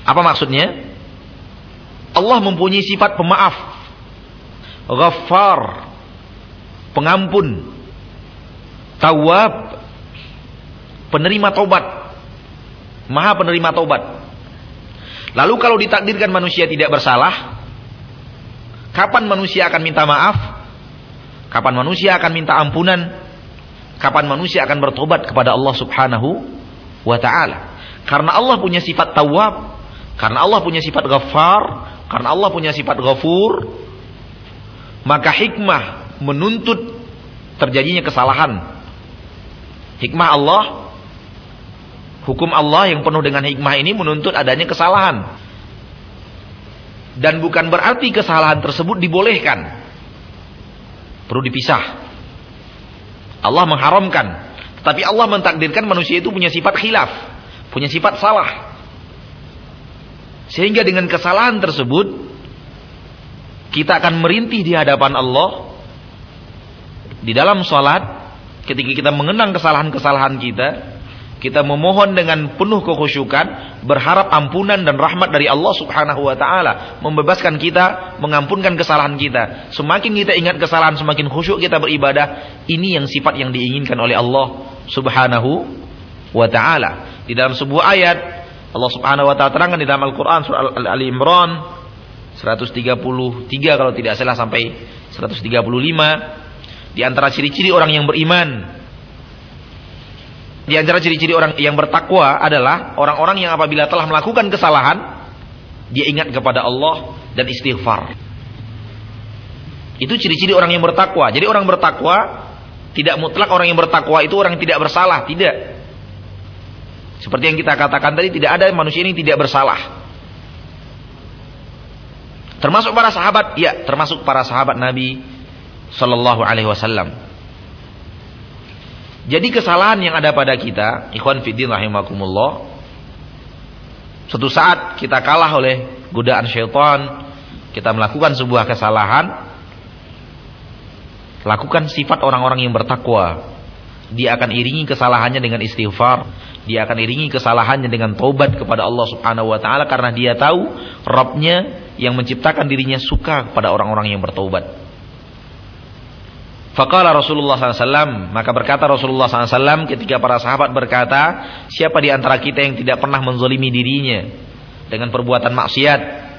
Apa maksudnya? Allah mempunyai sifat pemaaf, Ghaffar, pengampun, Tawwab, penerima taubat, Maha penerima taubat. Lalu kalau ditakdirkan manusia tidak bersalah, kapan manusia akan minta maaf? Kapan manusia akan minta ampunan? Kapan manusia akan bertobat kepada Allah Subhanahu wa ta'ala? Karena Allah punya sifat Tawwab, karena Allah punya sifat Ghaffar, karena Allah punya sifat Ghafur, maka hikmah menuntut terjadinya kesalahan. Hikmah Allah, hukum Allah yang penuh dengan hikmah ini menuntut adanya kesalahan. Dan bukan berarti kesalahan tersebut dibolehkan. Perlu dipisah. Allah mengharamkan, tetapi Allah mentakdirkan manusia itu punya sifat khilaf, punya sifat salah. Sehingga dengan kesalahan tersebut kita akan merintih di hadapan Allah di dalam salat. Ketika kita mengenang kesalahan-kesalahan kita, kita memohon dengan penuh kekhusyukan, berharap ampunan dan rahmat dari Allah Subhanahu wa ta'ala, membebaskan kita, mengampunkan kesalahan kita. Semakin kita ingat kesalahan, semakin khusyuk kita beribadah. Ini yang sifat yang diinginkan oleh Allah Subhanahu wa ta'ala. Di dalam sebuah ayat, Allah Subhanahu wa ta'ala terangkan di dalam Al-Quran surah Al-Ali Imran seratus tiga puluh tiga kalau tidak salah sampai seratus tiga puluh lima. Di antara ciri-ciri orang yang beriman, di antara ciri-ciri orang yang bertakwa adalah orang-orang yang apabila telah melakukan kesalahan, dia ingat kepada Allah dan istighfar. Itu ciri-ciri orang yang bertakwa. Jadi orang bertakwa tidak mutlak orang yang bertakwa itu orang yang tidak bersalah, tidak. Seperti yang kita katakan tadi, tidak ada manusia ini tidak bersalah. Termasuk para sahabat, ya, termasuk para sahabat Nabi Sallallahu Alaihi Wasallam. Jadi kesalahan yang ada pada kita, ikhwan fiddin rahimakumullah, suatu saat kita kalah oleh godaan syaitan, kita melakukan sebuah kesalahan, lakukan sifat orang-orang yang bertakwa. Dia akan iringi kesalahannya dengan istighfar, dia akan iringi kesalahannya dengan taubat kepada Allah Subhanahu wa ta'ala, karena dia tahu Rabbnya yang menciptakan dirinya suka kepada orang-orang yang bertaubat. Faqala Rasulullah sallallahu alaihi wasallam, maka berkata Rasulullah sallallahu alaihi wasallam ketika para sahabat berkata, siapa di antara kita yang tidak pernah menzalimi dirinya dengan perbuatan maksiat?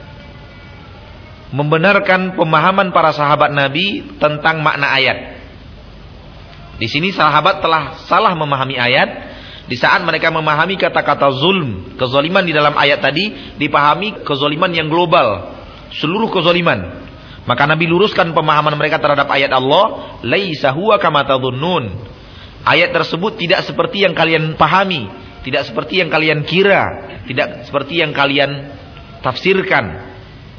Membenarkan pemahaman para sahabat Nabi tentang makna ayat. Di sini sahabat telah salah memahami ayat. Di saat mereka memahami kata-kata zulm, kezaliman di dalam ayat tadi dipahami kezaliman yang global, seluruh kezaliman. Maka Nabi luruskan pemahaman mereka terhadap ayat Allah, laisa huwa kama tadhunnun. Ayat tersebut tidak seperti yang kalian pahami, tidak seperti yang kalian kira, tidak seperti yang kalian tafsirkan.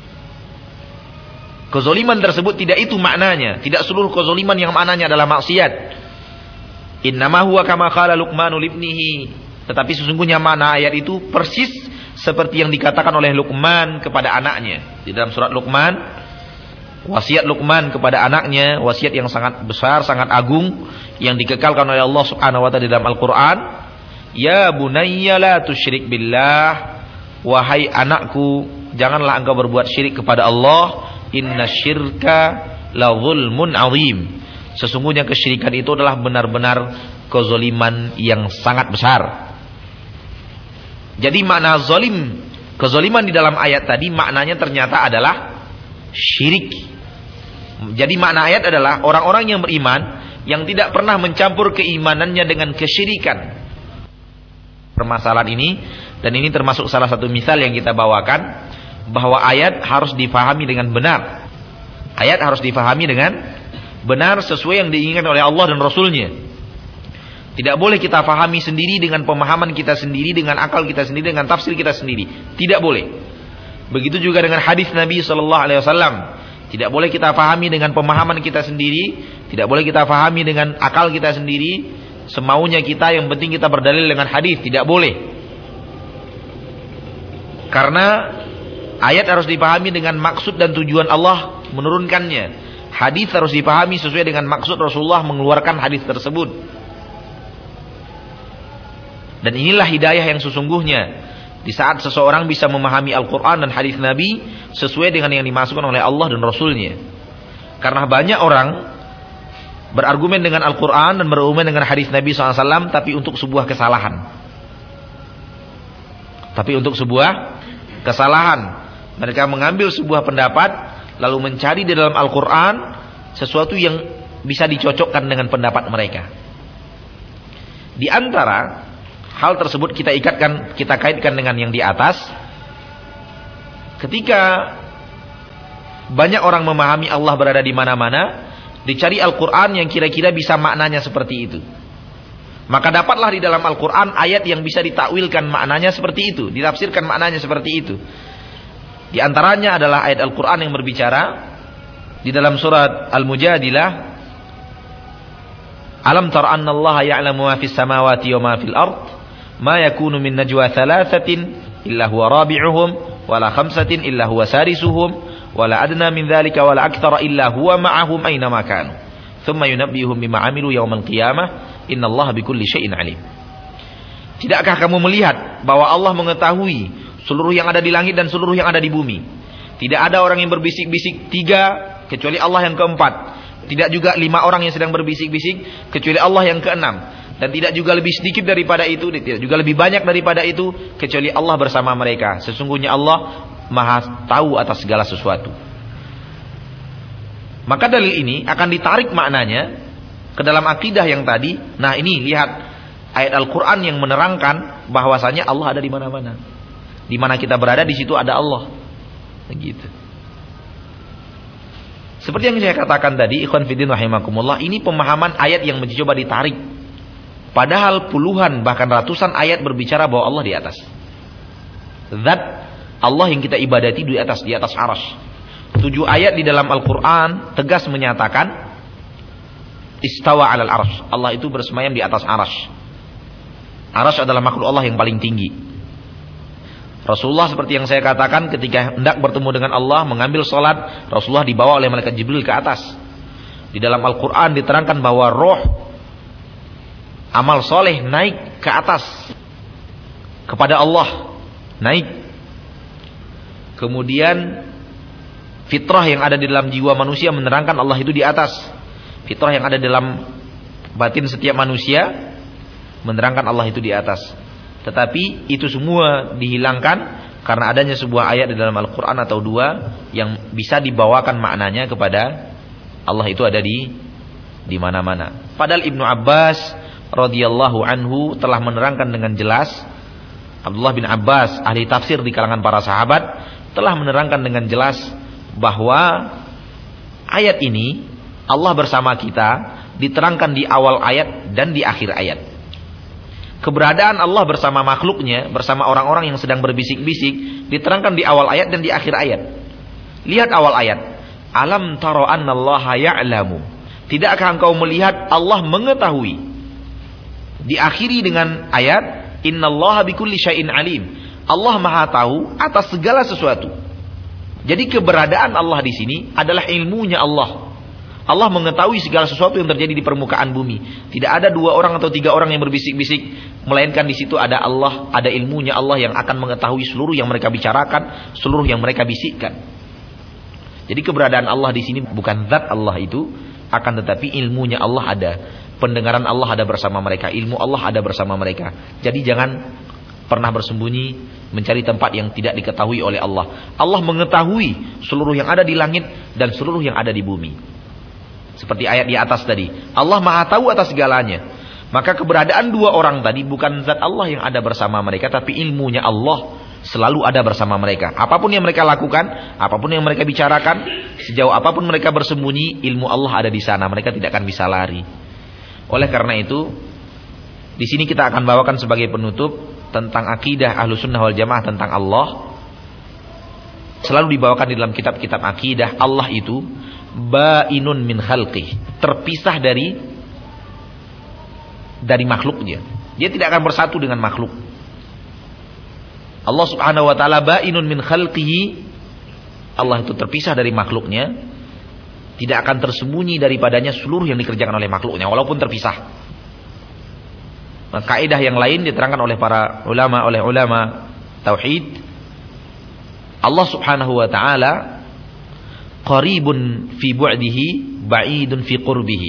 Kezaliman tersebut tidak itu maknanya, tidak seluruh kezaliman yang maknanya adalah maksiat. Innama huwa kama qala Luqman libnihi. Tetapi sesungguhnya makna ayat itu persis seperti yang dikatakan oleh Luqman kepada anaknya. Di dalam surat Luqman, wasiat Luqman kepada anaknya, wasiat yang sangat besar, sangat agung, yang dikekalkan oleh Allah Subhanahu wa ta'ala di dalam Al-Quran. Ya bunayya la tusyrik billah, wahai anakku, janganlah engkau berbuat syirik kepada Allah. Inna syirka la zulmun azim. Sesungguhnya kesyirikan itu adalah benar-benar kezaliman yang sangat besar. Jadi makna zalim, kezaliman di dalam ayat tadi maknanya ternyata adalah syirik. Jadi makna ayat adalah orang-orang yang beriman yang tidak pernah mencampur keimanannya dengan kesyirikan. Permasalahan ini, dan ini termasuk salah satu misal yang kita bawakan, bahwa ayat harus difahami dengan benar. Ayat harus difahami dengan benar sesuai yang diinginkan oleh Allah dan Rasulnya. Tidak boleh kita fahami sendiri dengan pemahaman kita sendiri, dengan akal kita sendiri, dengan tafsir kita sendiri. Tidak boleh. Begitu juga dengan hadis Nabi Sallallahu Alaihi Wasallam. Tidak boleh kita fahami dengan pemahaman kita sendiri. Tidak boleh kita fahami dengan akal kita sendiri, semaunya kita, yang penting kita berdalil dengan hadis. Tidak boleh. Karena ayat harus dipahami dengan maksud dan tujuan Allah menurunkannya. Hadis harus dipahami sesuai dengan maksud Rasulullah mengeluarkan hadis tersebut. Dan inilah hidayah yang sesungguhnya. Di saat seseorang bisa memahami Al-Quran dan hadis Nabi sesuai dengan yang dimasukkan oleh Allah dan Rasulnya. Karena banyak orang berargumen dengan Al-Quran dan berargumen dengan hadis Nabi shallallahu alaihi wasallam, tapi untuk sebuah kesalahan. Tapi untuk sebuah kesalahan. Mereka mengambil sebuah pendapat, lalu mencari di dalam Al-Quran sesuatu yang bisa dicocokkan dengan pendapat mereka. Di antara hal tersebut kita ikatkan, kita kaitkan dengan yang di atas. Ketika banyak orang memahami Allah berada di mana-mana, dicari Al-Quran yang kira-kira bisa maknanya seperti itu. Maka dapatlah di dalam Al-Quran ayat yang bisa ditakwilkan maknanya seperti itu, ditafsirkan maknanya seperti itu. Di antaranya adalah ayat Al-Quran yang berbicara di dalam surat Al-Mujadilah, Alam tara anna Allah ya'lamu ma fis samawati wa ma fil ard, ma yakunu min najwa thalathatin illa huwa rabi'uhum wala khamsatin illa huwa sarisuhum wala adna min dhalika wala akthara illa huwa ma'ahum aina ma kanu thumma yunabbihum bima 'amilu yaumal qiyamah innallaha bikulli syai'in 'alim. Tidakkah kamu melihat bahwa Allah mengetahui seluruh yang ada di langit dan seluruh yang ada di bumi? Tidak ada orang yang berbisik-bisik tiga kecuali Allah yang keempat. Tidak juga lima orang yang sedang berbisik-bisik kecuali Allah yang keenam. Dan tidak juga lebih sedikit daripada itu, tidak juga lebih banyak daripada itu kecuali Allah bersama mereka. Sesungguhnya Allah Maha tahu atas segala sesuatu. Maka dalil ini akan ditarik maknanya ke dalam akidah yang tadi. Nah, ini lihat ayat Al-Qur'an yang menerangkan bahwasanya Allah ada di mana-mana. Di mana kita berada, di situ ada Allah. Begitu. Seperti yang saya katakan tadi, ikhwan fillah rahimakumullah, ini pemahaman ayat yang mencoba ditarik. Padahal puluhan bahkan ratusan ayat berbicara bahwa Allah di atas. Zat Allah yang kita ibadati di atas, di atas arasy. Tujuh ayat di dalam Al-Quran tegas menyatakan istawa alal arasy. Allah itu bersemayam di atas arasy. Arasy adalah makhluk Allah yang paling tinggi. Rasulullah seperti yang saya katakan, ketika hendak bertemu dengan Allah, mengambil sholat, Rasulullah dibawa oleh malaikat Jibril ke atas. Di dalam Al-Quran diterangkan bahwa roh amal soleh naik ke atas kepada Allah, naik. Kemudian fitrah yang ada di dalam jiwa manusia menerangkan Allah itu di atas. Fitrah yang ada dalam batin setiap manusia menerangkan Allah itu di atas. Tetapi itu semua dihilangkan karena adanya sebuah ayat di dalam Al-Quran atau dua yang bisa dibawakan maknanya kepada Allah itu ada di di mana-mana. Padahal Ibnu Abbas radhiyallahu anhu telah menerangkan dengan jelas. Abdullah bin Abbas, ahli tafsir di kalangan para sahabat, telah menerangkan dengan jelas bahwa ayat ini Allah bersama kita diterangkan di awal ayat dan di akhir ayat. Keberadaan Allah bersama makhluknya, bersama orang-orang yang sedang berbisik-bisik, diterangkan di awal ayat dan di akhir ayat. Lihat awal ayat. Alam tara annallaha ya'lamu. Tidakkah engkau melihat Allah mengetahui? Diakhiri dengan ayat innallaha bikulli syai'in alim. Allah Maha tahu atas segala sesuatu. Jadi keberadaan Allah di sini adalah ilmunya Allah. Allah mengetahui segala sesuatu yang terjadi di permukaan bumi. Tidak ada dua orang atau tiga orang yang berbisik-bisik, melainkan di situ ada Allah, ada ilmunya Allah yang akan mengetahui seluruh yang mereka bicarakan, seluruh yang mereka bisikkan. Jadi keberadaan Allah di sini bukan zat Allah itu, akan tetapi ilmunya Allah ada, pendengaran Allah ada bersama mereka, ilmu Allah ada bersama mereka. Jadi jangan pernah bersembunyi mencari tempat yang tidak diketahui oleh Allah. Allah mengetahui seluruh yang ada di langit dan seluruh yang ada di bumi. Seperti ayat di atas tadi, Allah Maha tahu atas segalanya. Maka keberadaan dua orang tadi bukan zat Allah yang ada bersama mereka, tapi ilmunya Allah selalu ada bersama mereka. Apapun yang mereka lakukan, apapun yang mereka bicarakan, sejauh apapun mereka bersembunyi, ilmu Allah ada di sana. Mereka tidak akan bisa lari. Oleh karena itu, di sini kita akan bawakan sebagai penutup tentang akidah Ahlussunnah wal Jamaah tentang Allah. Selalu dibawakan di dalam kitab-kitab akidah, Allah itu bainun min khalqih, terpisah dari dari makhluknya. Dia tidak akan bersatu dengan makhluk. Allah Subhanahu wa taala bainun min khalqihi. Allah itu terpisah dari makhluknya, tidak akan tersembunyi daripadanya seluruh yang dikerjakan oleh makhluknya walaupun terpisah. Nah, kaidah yang lain diterangkan oleh para ulama oleh ulama tauhid, Allah Subhanahu wa taala qaribun fi bu'dihi, ba'idun fi qurbihi.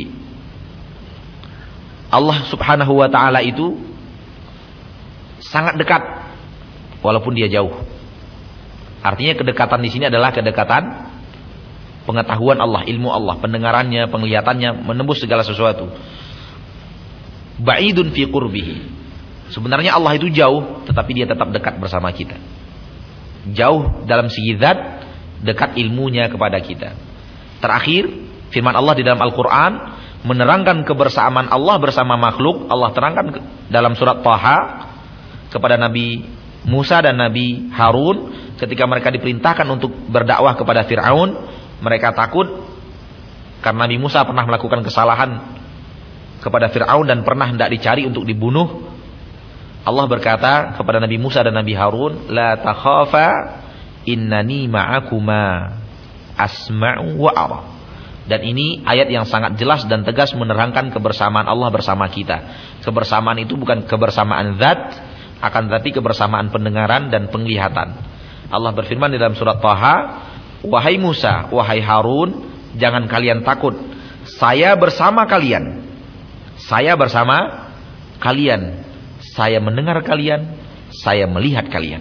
Allah Subhanahu wa taala itu sangat dekat walaupun dia jauh. Artinya kedekatan di sini adalah kedekatan pengetahuan Allah, ilmu Allah, pendengarannya, penglihatannya, menembus segala sesuatu. Ba'idun fi qurbihi. Sebenarnya Allah itu jauh, tetapi dia tetap dekat bersama kita. Jauh dalam segi zat, dekat ilmunya kepada kita. Terakhir, firman Allah di dalam Al-Quran menerangkan kebersamaan Allah bersama makhluk. Allah terangkan dalam surat Taha kepada Nabi Musa dan Nabi Harun ketika mereka diperintahkan untuk berdakwah kepada Fir'aun. Mereka takut karena Nabi Musa pernah melakukan kesalahan kepada Fir'aun dan pernah hendak dicari untuk dibunuh. Allah berkata kepada Nabi Musa dan Nabi Harun, la takhafa innani ma'akuma asma'u wa ara. Dan ini ayat yang sangat jelas dan tegas menerangkan kebersamaan Allah bersama kita. Kebersamaan itu bukan kebersamaan zat, akan tetapi kebersamaan pendengaran dan penglihatan. Allah berfirman di dalam surat Taha, wahai Musa, wahai Harun, jangan kalian takut, saya bersama kalian. Saya bersama kalian. Saya mendengar kalian, saya melihat kalian.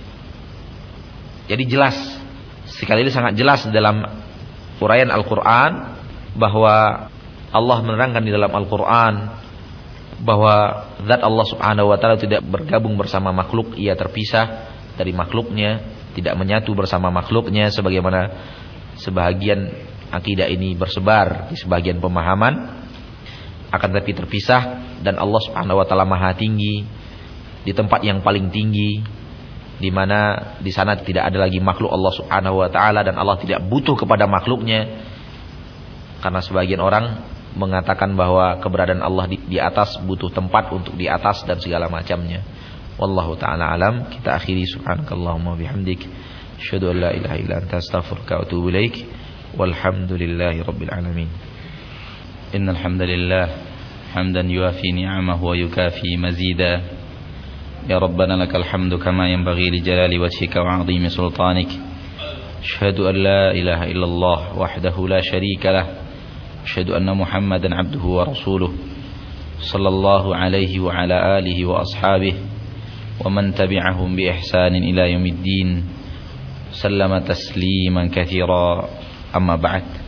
Jadi jelas, sekali ini sangat jelas dalam uraian Al-Quran bahwa Allah menerangkan di dalam Al-Quran bahwa zat Allah Subhanahu wa taala tidak bergabung bersama makhluk, ia terpisah dari makhluknya, tidak menyatu bersama makhluknya sebagaimana sebahagian akidah ini bersebar di sebagian pemahaman. Akan tetapi terpisah, dan Allah Subhanahu wa taala Maha tinggi di tempat yang paling tinggi, di mana di sana tidak ada lagi makhluk Allah Subhanahu wa taala, dan Allah tidak butuh kepada makhluknya. Karena sebagian orang mengatakan bahwa keberadaan Allah di, di atas butuh tempat untuk di atas dan segala macamnya. Wallahu taala alam. Kita akhiri subhanakallahumma bihamdik asyhadu an la ilaha illa anta astaghfiruka wa atubu ilaik. Walhamdulillahi rabbil alamin. إن الحمد لله حمدا يوافي نعمه ويكافي مزيدا يا ربنا لك الحمد كما ينبغي لجلال وجهك وعظيم سلطانك أشهد أن لا إله إلا الله وحده لا شريك له أشهد أن محمدا عبده ورسوله صلى الله عليه وعلى آله وأصحابه ومن تبعهم بإحسان إلى يوم الدين سلم تسليما كثيرا أما بعد.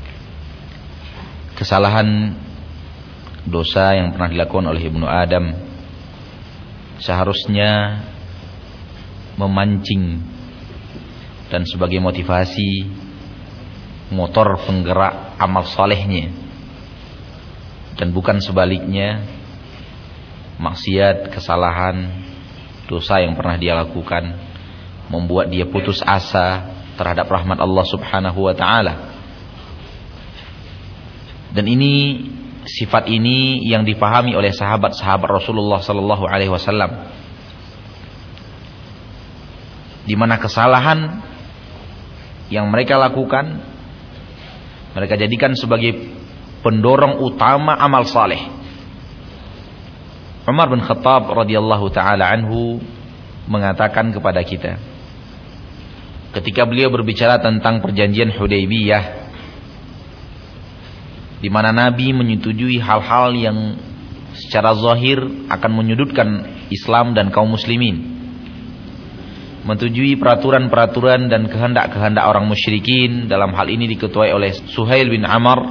Kesalahan dosa yang pernah dilakukan oleh Ibnu Adam seharusnya memancing dan sebagai motivasi, motor penggerak amal salehnya, dan bukan sebaliknya. Maksiat, kesalahan, dosa yang pernah dia lakukan membuat dia putus asa terhadap rahmat Allah Subhanahu wa taala. Dan ini, sifat ini yang dipahami oleh sahabat-sahabat Rasulullah sallallahu alaihi wasallam, di mana kesalahan yang mereka lakukan mereka jadikan sebagai pendorong utama amal saleh. Umar bin Khattab radhiyallahu taala anhu mengatakan kepada kita ketika beliau berbicara tentang perjanjian Hudaybiyah, di mana Nabi menyetujui hal-hal yang secara zahir akan menyudutkan Islam dan kaum muslimin, menyetujui peraturan-peraturan dan kehendak-kehendak orang musyrikin. Dalam hal ini diketuai oleh Suhail bin Amr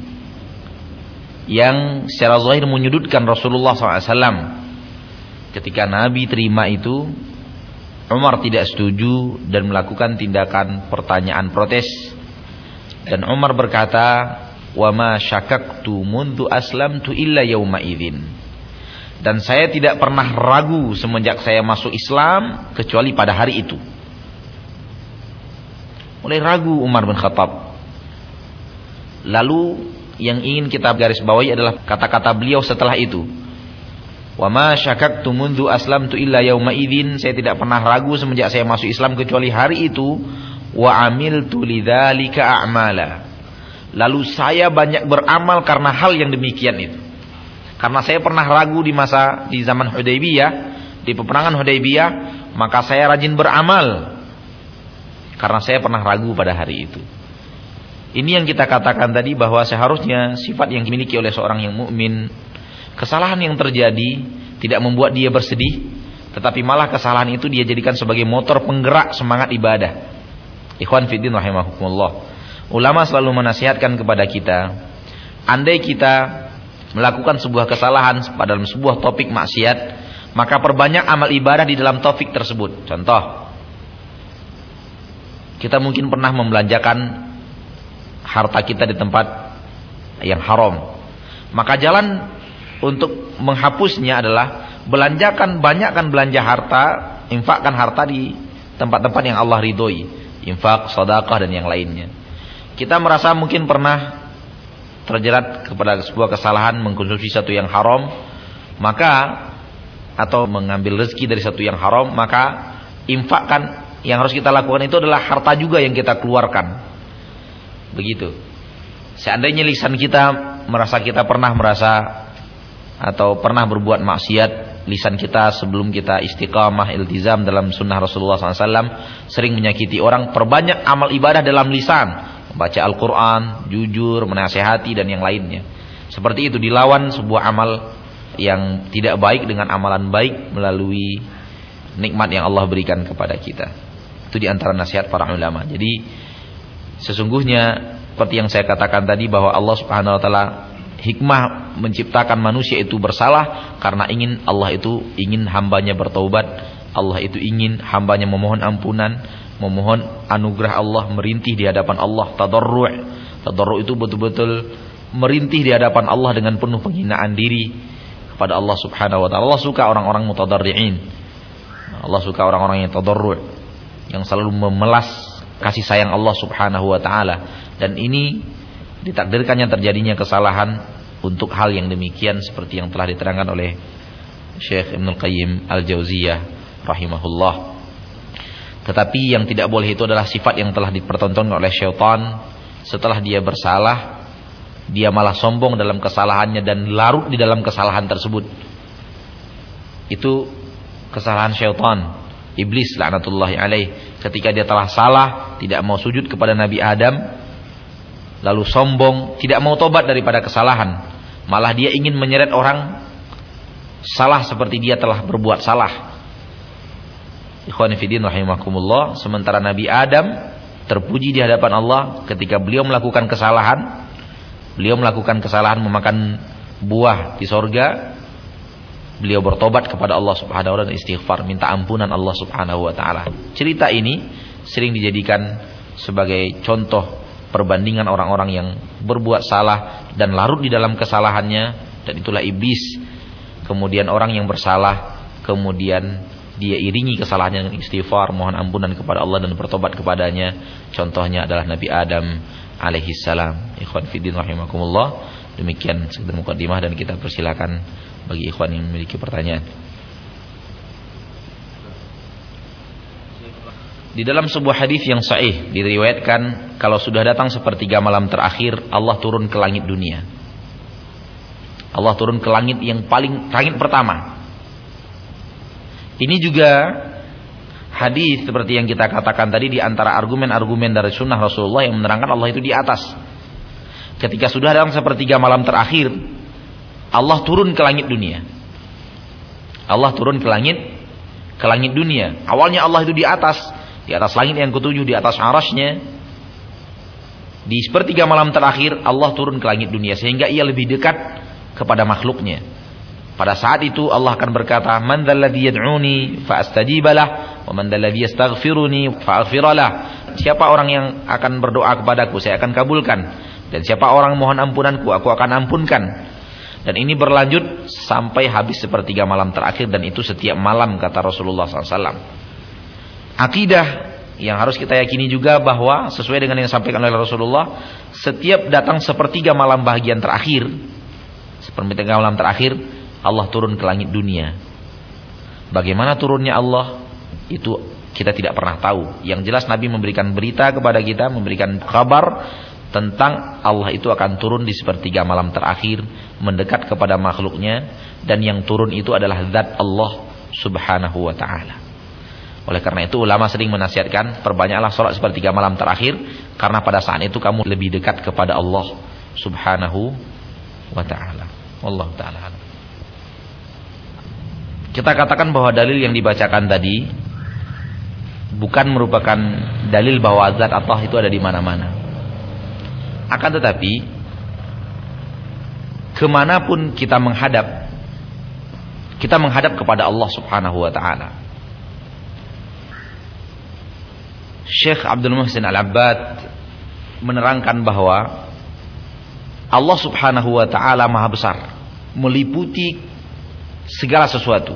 yang secara zahir menyudutkan Rasulullah shallallahu alaihi wasallam. Ketika Nabi terima itu, Umar tidak setuju dan melakukan tindakan pertanyaan protes. Dan Umar berkata, wa ma syakaktu mundu aslamtu illa yauma idzin. Dan saya tidak pernah ragu semenjak saya masuk Islam kecuali pada hari itu. Mulai ragu Umar bin Khattab. Lalu yang ingin kita garis bawahi adalah kata-kata beliau setelah itu. Wa ma syakaktu mundu aslamtu illa yauma idzin. Saya tidak pernah ragu semenjak saya masuk Islam kecuali hari itu. Wa amiltu lidzalika a'mala. Lalu saya banyak beramal karena hal yang demikian itu. Karena saya pernah ragu di masa di zaman Hudaybiyah, di peperangan Hudaybiyah, maka saya rajin beramal karena saya pernah ragu pada hari itu. Ini yang kita katakan tadi, bahwa seharusnya sifat yang dimiliki oleh seorang yang mukmin, kesalahan yang terjadi tidak membuat dia bersedih, tetapi malah kesalahan itu dia jadikan sebagai motor penggerak semangat ibadah. Ikhwan fiddin rahimakumullah. Ulama selalu menasihatkan kepada kita, andai kita melakukan sebuah kesalahan dalam sebuah topik maksiat, maka perbanyak amal ibadah di dalam topik tersebut. Contoh, kita mungkin pernah membelanjakan harta kita di tempat yang haram, maka jalan untuk menghapusnya adalah belanjakan, banyakkan belanja harta, infakkan harta di tempat-tempat yang Allah ridhoi, infak, sedekah dan yang lainnya. Kita merasa mungkin pernah terjerat kepada sebuah kesalahan, mengkonsumsi satu yang haram, maka atau mengambil rezeki dari satu yang haram, maka infakkan. Yang harus kita lakukan itu adalah harta juga yang kita keluarkan. Begitu. Seandainya lisan kita merasa kita pernah merasa atau pernah berbuat maksiat, lisan kita sebelum kita istiqamah iltizam dalam sunnah Rasulullah shallallahu alaihi wasallam sering menyakiti orang, perbanyak amal ibadah dalam lisan, membaca Al-Quran, jujur, menasehati dan yang lainnya. Seperti itu, dilawan sebuah amal yang tidak baik dengan amalan baik melalui nikmat yang Allah berikan kepada kita. Itu diantara nasihat para ulama. Jadi sesungguhnya seperti yang saya katakan tadi, bahwa Allah Subhanahu wa taala hikmah menciptakan manusia itu bersalah karena ingin Allah itu ingin hambanya bertaubat. Allah itu ingin hambanya memohon ampunan, memohon anugerah Allah, merintih di hadapan Allah, tadarru'. Tadarru' itu betul-betul merintih di hadapan Allah dengan penuh penghinaan diri kepada Allah Subhanahu wa taala. Allah suka orang-orang mutadarri'in. Allah suka orang-orang yang tadarru', yang selalu memelas kasih sayang Allah Subhanahu wa taala. Dan ini ditakdirkannya terjadinya kesalahan untuk hal yang demikian, seperti yang telah diterangkan oleh Syekh Ibnul Qayyim Al-Jauziyah rahimahullah. Tetapi yang tidak boleh itu adalah sifat yang telah dipertontonkan oleh syaitan. Setelah dia bersalah, dia malah sombong dalam kesalahannya dan larut di dalam kesalahan tersebut. Itu kesalahan syaitan, iblis laknatullahi alaih. Ketika dia telah salah, tidak mau sujud kepada Nabi Adam, lalu sombong, tidak mau tobat daripada kesalahan, malah dia ingin menyeret orang salah seperti dia telah berbuat salah. Ikhwan fillah rahimakumullah. Sementara Nabi Adam terpuji di hadapan Allah ketika beliau melakukan kesalahan, beliau melakukan kesalahan memakan buah di sorga, beliau bertobat kepada Allah Subhanahu wa taala dan istighfar, minta ampunan Allah Subhanahu wa taala. Cerita ini sering dijadikan sebagai contoh perbandingan orang-orang yang berbuat salah dan larut di dalam kesalahannya, dan itulah iblis. Kemudian orang yang bersalah, kemudian dia iringi kesalahannya dengan istighfar, mohon ampunan kepada Allah dan bertobat kepadanya. Contohnya adalah Nabi Adam alaihi salam. Ikhwan fillah rahimakumullah. Demikian sekedar mukadimah, dan kita persilakan bagi ikhwan yang memiliki pertanyaan. Di dalam sebuah hadis yang sahih diriwayatkan, kalau sudah datang sepertiga malam terakhir, Allah turun ke langit dunia. Allah turun ke langit yang paling langit pertama. Ini juga hadis seperti yang kita katakan tadi, di antara argumen-argumen dari sunnah Rasulullah yang menerangkan Allah itu di atas. Ketika sudah datang sepertiga malam terakhir, Allah turun ke langit dunia. Allah turun ke langit ke langit dunia. Awalnya Allah itu di atas, di atas langit yang ketujuh, di atas arasy-Nya. Di sepertiga malam terakhir Allah turun ke langit dunia, sehingga ia lebih dekat kepada makhluknya. Pada saat itu Allah akan berkata, "Man dzalladzi yad'uni fa astajibalah, wa man dzalladzi yastaghfiruni fa aghfiralah." Siapa orang yang akan berdoa kepadaku, saya akan kabulkan. Dan siapa orang mohon ampunanku, aku akan ampunkan. Dan ini berlanjut sampai habis sepertiga malam terakhir, dan itu setiap malam, kata Rasulullah shallallahu alaihi wasallam. Akidah yang harus kita yakini juga bahwa sesuai dengan yang disampaikan oleh Rasulullah, setiap datang sepertiga malam bahagian terakhir, sepertiga malam terakhir, Allah turun ke langit dunia. Bagaimana turunnya Allah, itu kita tidak pernah tahu. Yang jelas Nabi memberikan berita kepada kita, memberikan kabar tentang Allah itu akan turun di sepertiga malam terakhir, mendekat kepada makhluknya, dan yang turun itu adalah zat Allah Subhanahu wa ta'ala. Oleh karena itu ulama sering menasihatkan, perbanyaklah sholat sepertiga malam terakhir, karena pada saat itu kamu lebih dekat kepada Allah Subhanahu wa ta'ala. Wallahu ta'ala. Kita katakan bahwa dalil yang dibacakan tadi bukan merupakan dalil bahwa zat Allah itu ada di mana-mana. Akan tetapi, kemanapun kita menghadap, kita menghadap kepada Allah Subhanahu wa ta'ala. Syekh Abdul Muhsin Al-Abbad menerangkan bahwa Allah Subhanahu wa ta'ala maha besar, meliputi segala sesuatu.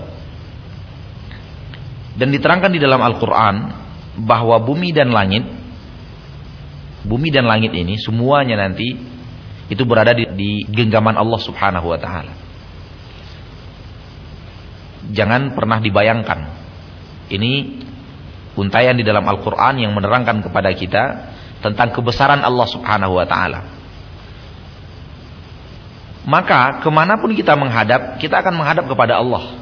Dan diterangkan di dalam Al-Quran bahwa bumi dan langit, bumi dan langit ini semuanya nanti itu berada di, di genggaman Allah Subhanahu wa ta'ala. Jangan pernah dibayangkan, ini untayan di dalam Al-Quran yang menerangkan kepada kita tentang kebesaran Allah Subhanahu wa ta'ala. Maka kemanapun kita menghadap, kita akan menghadap kepada Allah.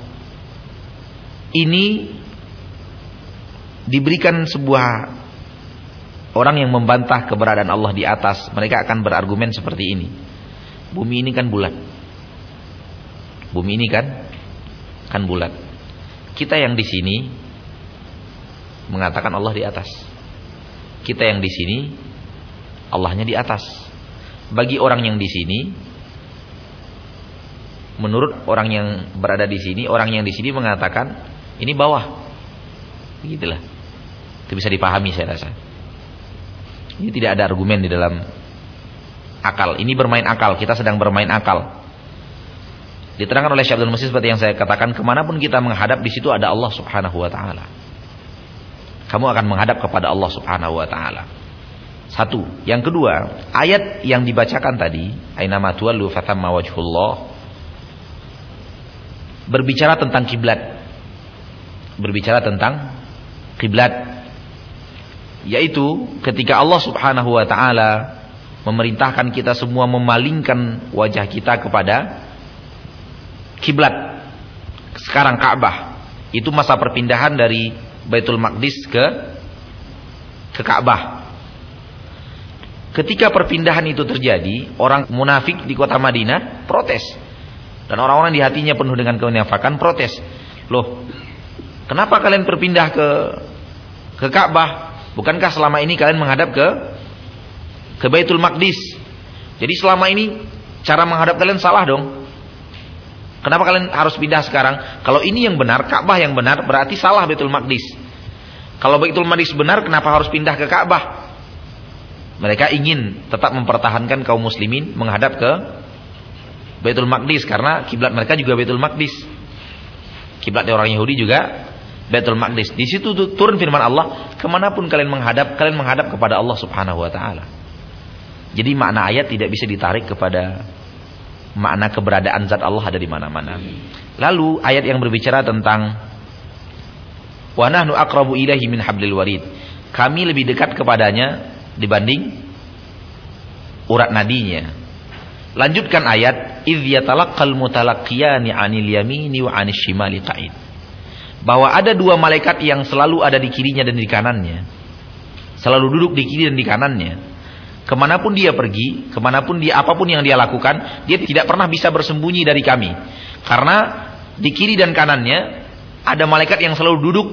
Ini diberikan sebuah orang yang membantah keberadaan Allah di atas, mereka akan berargumen seperti ini. Bumi ini kan bulat. Bumi ini kan kan bulat. Kita yang di sini mengatakan Allah di atas. Kita yang di sini Allahnya di atas. Bagi orang yang di sini, menurut orang yang berada di sini, orang yang di sini mengatakan ini bawah. Begitulah. Itu bisa dipahami saya rasa. Ini tidak ada argumen di dalam akal. Ini bermain akal. Kita sedang bermain akal. Diterangkan oleh Syekh Abdul Muhsin seperti yang saya katakan, kemanapun kita menghadap, di situ ada Allah Subhanahu wa ta'ala. Kamu akan menghadap kepada Allah Subhanahu wa ta'ala. Satu. Yang kedua, ayat yang dibacakan tadi, Ainama tuwallu fathamma wajhullah, berbicara tentang kiblat. Berbicara tentang kiblat, yaitu ketika Allah Subhanahu wa ta'ala memerintahkan kita semua memalingkan wajah kita kepada kiblat. Sekarang Ka'bah, itu masa perpindahan dari Baitul Maqdis ke ke Ka'bah. Ketika perpindahan itu terjadi, orang munafik di kota Madinah protes. Dan orang-orang di hatinya penuh dengan kemunafikan protes. Loh, kenapa kalian berpindah ke ke Ka'bah? Bukankah selama ini kalian menghadap ke ke Baitul Maqdis? Jadi selama ini cara menghadap kalian salah dong. Kenapa kalian harus pindah sekarang? Kalau ini yang benar, Ka'bah yang benar, berarti salah Baitul Maqdis. Kalau Baitul Maqdis benar, kenapa harus pindah ke Ka'bah? Mereka ingin tetap mempertahankan kaum muslimin menghadap ke Baitul Maqdis, karena kiblat mereka juga Baitul Maqdis. Kiblat orang Yahudi juga Baitul Maqdis. Di situ turun firman Allah, kemanapun kalian menghadap, kalian menghadap kepada Allah Subhanahu wa ta'ala. Jadi makna ayat tidak bisa ditarik kepada makna keberadaan zat Allah ada di mana-mana. Lalu ayat yang berbicara tentang wa nahnu aqrabu ilaihi min hablil warid, kami lebih dekat kepadanya dibanding urat nadinya. Lanjutkan ayat, idz yatalaqqal mutalaqqiyani 'anil yamini wa 'anil shimali qa'id, bahwa ada dua malaikat yang selalu ada di kirinya dan di kanannya, selalu duduk di kiri dan di kanannya. Kemanapun dia pergi, kemanapun dia, apapun yang dia lakukan, dia tidak pernah bisa bersembunyi dari kami. Karena di kiri dan kanannya ada malaikat yang selalu duduk.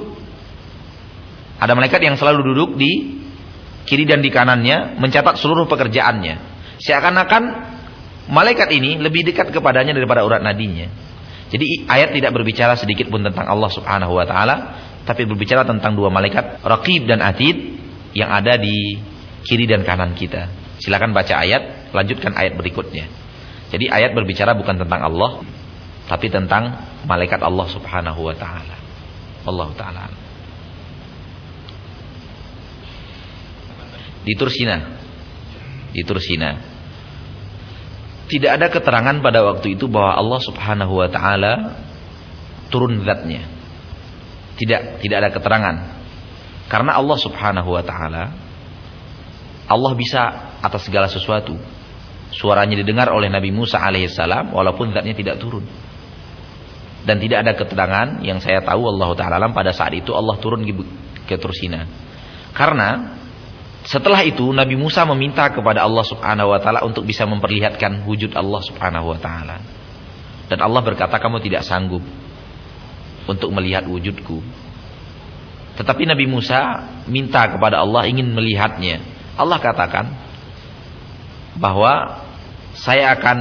Ada malaikat yang selalu duduk di kiri dan di kanannya, mencatat seluruh pekerjaannya. Seakan-akan malaikat ini lebih dekat kepadanya daripada urat nadinya. Jadi ayat tidak berbicara sedikit pun tentang Allah Subhanahu wa ta'ala, tapi berbicara tentang dua malaikat, Raqib dan Atid, yang ada di kiri dan kanan kita. Silakan baca ayat, lanjutkan ayat berikutnya. Jadi ayat berbicara bukan tentang Allah, tapi tentang malaikat Allah Subhanahu wa ta'ala. Allah ta'ala. Di Tursina, di Tursina, tidak ada keterangan pada waktu itu bahwa Allah Subhanahu wa ta'ala turun zatnya. Tidak, tidak ada keterangan. Karena Allah Subhanahu wa ta'ala, Allah bisa atas segala sesuatu. Suaranya didengar oleh Nabi Musa alaihissalam walaupun zatnya tidak turun. Dan tidak ada keterangan yang saya tahu Allah Ta'ala alam pada saat itu Allah turun ke Tursina. Karena setelah itu Nabi Musa meminta kepada Allah Subhanahu wa taala untuk bisa memperlihatkan wujud Allah Subhanahu wa taala. Dan Allah berkata, kamu tidak sanggup untuk melihat wujudku. Tetapi Nabi Musa minta kepada Allah ingin melihatnya. Allah katakan bahwa saya akan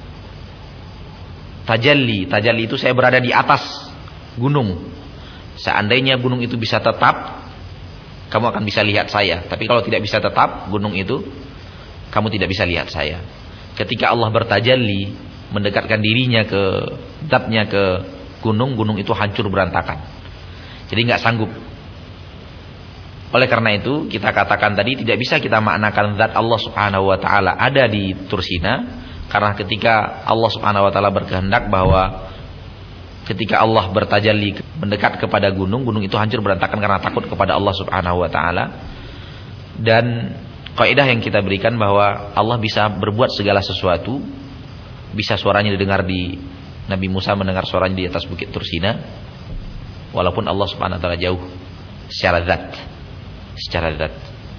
tajalli. Tajalli itu saya berada di atas gunung. Seandainya gunung itu bisa tetap, kamu akan bisa lihat saya. Tapi kalau tidak bisa tetap gunung itu, kamu tidak bisa lihat saya. Ketika Allah bertajalli, mendekatkan dirinya ke zatnya ke gunung, gunung itu hancur berantakan. Jadi nggak sanggup. Oleh karena itu kita katakan tadi tidak bisa kita maknakan zat Allah Subhanahu wa taala ada di Tursina, karena ketika Allah Subhanahu wa taala berkehendak bahwa ketika Allah bertajalli mendekat kepada gunung, gunung itu hancur berantakan karena takut kepada Allah Subhanahu wa taala. Dan kaidah yang kita berikan bahwa Allah bisa berbuat segala sesuatu. Bisa suaranya didengar di Nabi Musa mendengar suaranya di atas bukit Tursina, walaupun Allah Subhanahu wa taala jauh secara zat. Secara zat.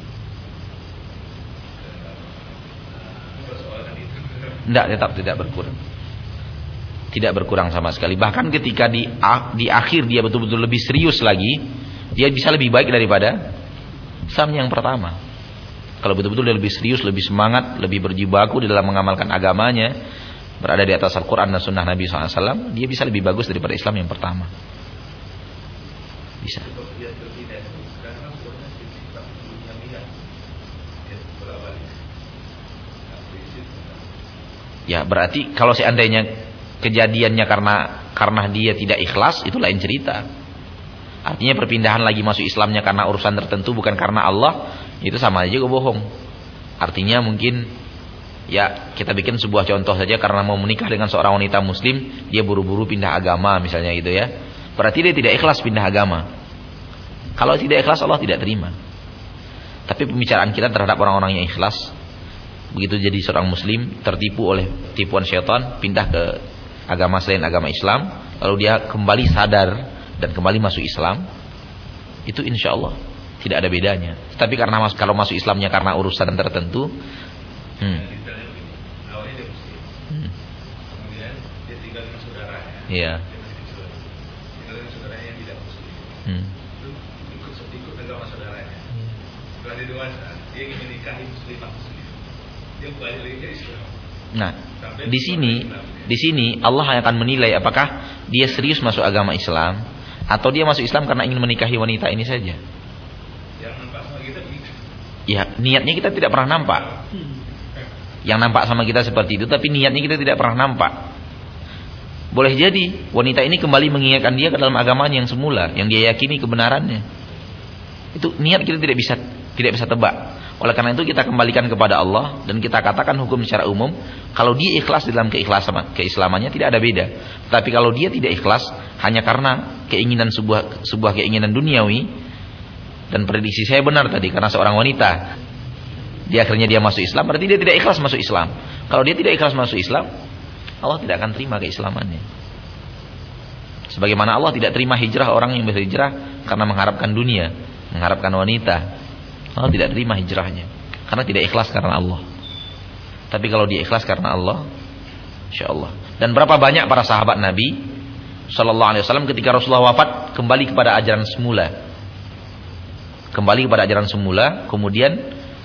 Tidak, tetap tidak berkurang. Tidak berkurang sama sekali. Bahkan ketika di di akhir dia betul-betul lebih serius lagi, dia bisa lebih baik daripada Sam yang pertama. Kalau betul-betul dia lebih serius, lebih semangat, lebih berjibaku di dalam mengamalkan agamanya, berada di atas Al-Quran dan Sunnah Nabi shallallahu alaihi wasallam, dia bisa lebih bagus daripada Islam yang pertama. Bisa. Ya berarti kalau seandainya kejadiannya karena karena dia tidak ikhlas, itu lain cerita. Artinya perpindahan lagi masuk Islamnya karena urusan tertentu, bukan karena Allah, itu sama aja bohong. Artinya mungkin ya kita bikin sebuah contoh saja, karena mau menikah dengan seorang wanita muslim, dia buru-buru pindah agama misalnya gitu ya. Berarti dia tidak ikhlas pindah agama. Kalau tidak ikhlas Allah tidak terima. Tapi pembicaraan kita terhadap orang-orang yang ikhlas, begitu jadi seorang muslim tertipu oleh tipuan syaitan, pindah ke agama selain agama Islam, lalu dia kembali sadar dan kembali masuk Islam, itu insya Allah tidak ada bedanya. Tapi karena mas, kalau masuk Islamnya karena urusan tertentu, hmm. awalnya dia muslim, hmm. kemudian dia tinggal dengan saudaranya, yeah. dia masih kecil, tinggal dengan saudaranya yang tidak muslim, hmm. itu ikut ikut agama saudaranya. Setelah dia dewasa, dia ingin menikahi muslimah muslim, dia balik lagi ke Islam. Nah, di sini, di sini Allah akan menilai apakah dia serius masuk agama Islam atau dia masuk Islam karena ingin menikahi wanita ini saja. Yang nampak sama kita begitu. Ya, niatnya kita tidak pernah nampak. Yang nampak sama kita seperti itu, tapi niatnya kita tidak pernah nampak. Boleh jadi wanita ini kembali mengingatkan dia ke dalam agamanya yang semula, yang dia yakini kebenarannya. Itu niat kita tidak bisa tidak bisa tebak. Oleh karena itu kita kembalikan kepada Allah dan kita katakan hukum secara umum, kalau dia ikhlas dalam keikhlasan keislamannya tidak ada beda. Tapi kalau dia tidak ikhlas hanya karena keinginan sebuah sebuah keinginan duniawi, dan prediksi saya benar tadi karena seorang wanita dia akhirnya dia masuk Islam, berarti dia tidak ikhlas masuk Islam. Kalau dia tidak ikhlas masuk Islam, Allah tidak akan terima keislamannya. Sebagaimana Allah tidak terima hijrah orang yang berhijrah karena mengharapkan dunia, mengharapkan wanita. Allah tidak terima hijrahnya karena tidak ikhlas karena Allah. Tapi kalau dia ikhlas karena Allah, insyaallah. Dan berapa banyak para sahabat Nabi sallallahu alaihi wasallam ketika Rasulullah wafat kembali kepada ajaran semula. Kembali kepada ajaran semula, kemudian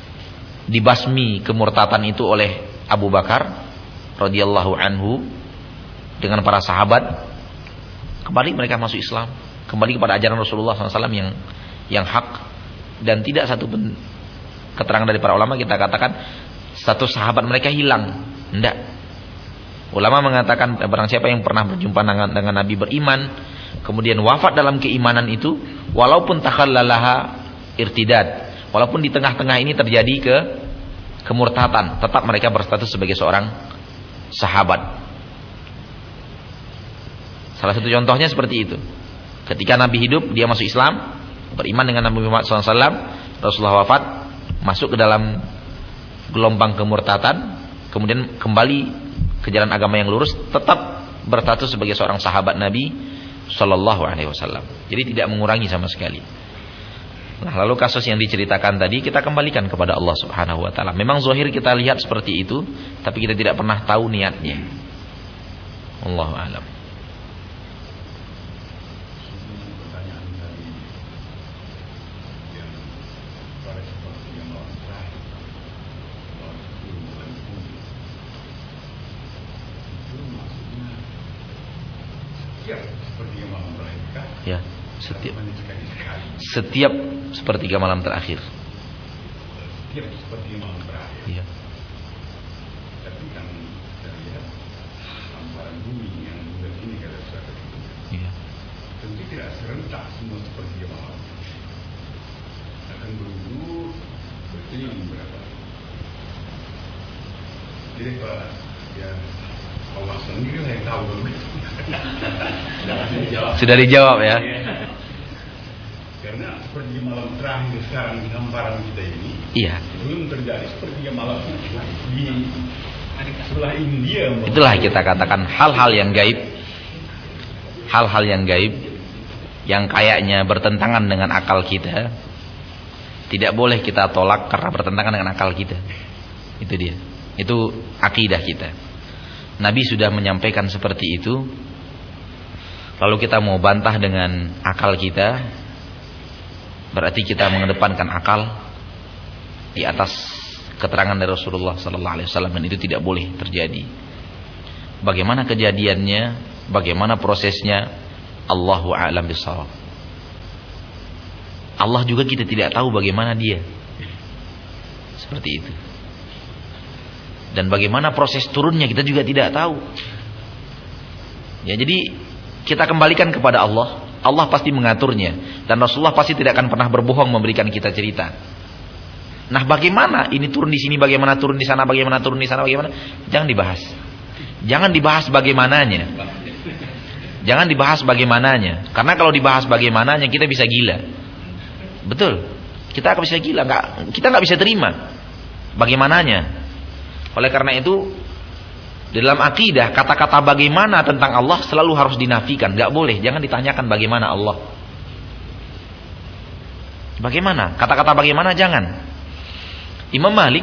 dibasmi kemurtatan itu oleh Abu Bakar radhiyallahu anhu dengan para sahabat. Kembali mereka masuk Islam, kembali kepada ajaran Rasulullah sallallahu alaihi wasallam yang yang hak. Dan tidak satu pun keterangan dari para ulama kita katakan satu sahabat mereka hilang. Tidak. Ulama mengatakan barang siapa yang pernah berjumpa dengan, dengan Nabi beriman, kemudian wafat dalam keimanan itu, walaupun takhallalaha irtidad, walaupun di tengah-tengah ini terjadi ke kemurtatan, tetap mereka berstatus sebagai seorang sahabat. Salah satu contohnya seperti itu. Ketika Nabi hidup, dia masuk Islam, beriman dengan Nabi Muhammad shallallahu alaihi wasallam, Rasulullah wafat, masuk ke dalam gelombang kemurtatan, kemudian kembali ke jalan agama yang lurus, tetap berstatus sebagai seorang sahabat Nabi Sallallahu Alaihi Wasallam. Jadi tidak mengurangi sama sekali. Nah, lalu kasus yang diceritakan tadi kita kembalikan kepada Allah Subhanahu Wa Taala. Memang zahir kita lihat seperti itu, tapi kita tidak pernah tahu niatnya. Allahu a'lam. Ya, setiap setiap sepertiga malam terakhir. Setiap sepertiga malam terakhir. Iya. Tapi kan kita lihat hamparan bumi yang bulan ini kata saya. Iya. Tentu tidak serentak semua sepertiga malam. Akan berubah berselang berapa. Jadi Pak, ya Allah sendiri yang tahu begitu. Sudah dijawab ya. Karena seperti malam terakhir sekarang di hamparan kita ini, Iya. belum terjadi seperti malam di sebelah India. Itulah kita katakan hal-hal yang gaib. Hal-hal yang gaib yang kayaknya bertentangan dengan akal kita, tidak boleh kita tolak karena bertentangan dengan akal kita. Itu dia. Itu akidah kita. Nabi sudah menyampaikan seperti itu. Lalu kita mau bantah dengan akal kita, berarti kita mengedepankan akal di atas keterangan dari Rasulullah sallallahu alaihi wasallam, dan itu tidak boleh terjadi. Bagaimana kejadiannya, bagaimana prosesnya, Allahu a'lam bishawab. Allah juga kita tidak tahu bagaimana dia. Seperti itu. Dan bagaimana proses turunnya kita juga tidak tahu. Ya, jadi kita kembalikan kepada Allah. Allah pasti mengaturnya, dan Rasulullah pasti tidak akan pernah berbohong memberikan kita cerita. Nah, bagaimana ini turun di sini, bagaimana turun di sana, bagaimana turun di sana, bagaimana? Jangan dibahas. Jangan dibahas bagaimananya. Jangan dibahas bagaimananya. Karena kalau dibahas bagaimananya kita bisa gila. Betul. Kita akan bisa gila, enggak, kita enggak bisa terima bagaimananya. Oleh karena itu, di dalam akidah kata-kata bagaimana tentang Allah selalu harus dinafikan, enggak boleh, jangan ditanyakan bagaimana Allah. Bagaimana? Kata-kata bagaimana jangan. Imam Malik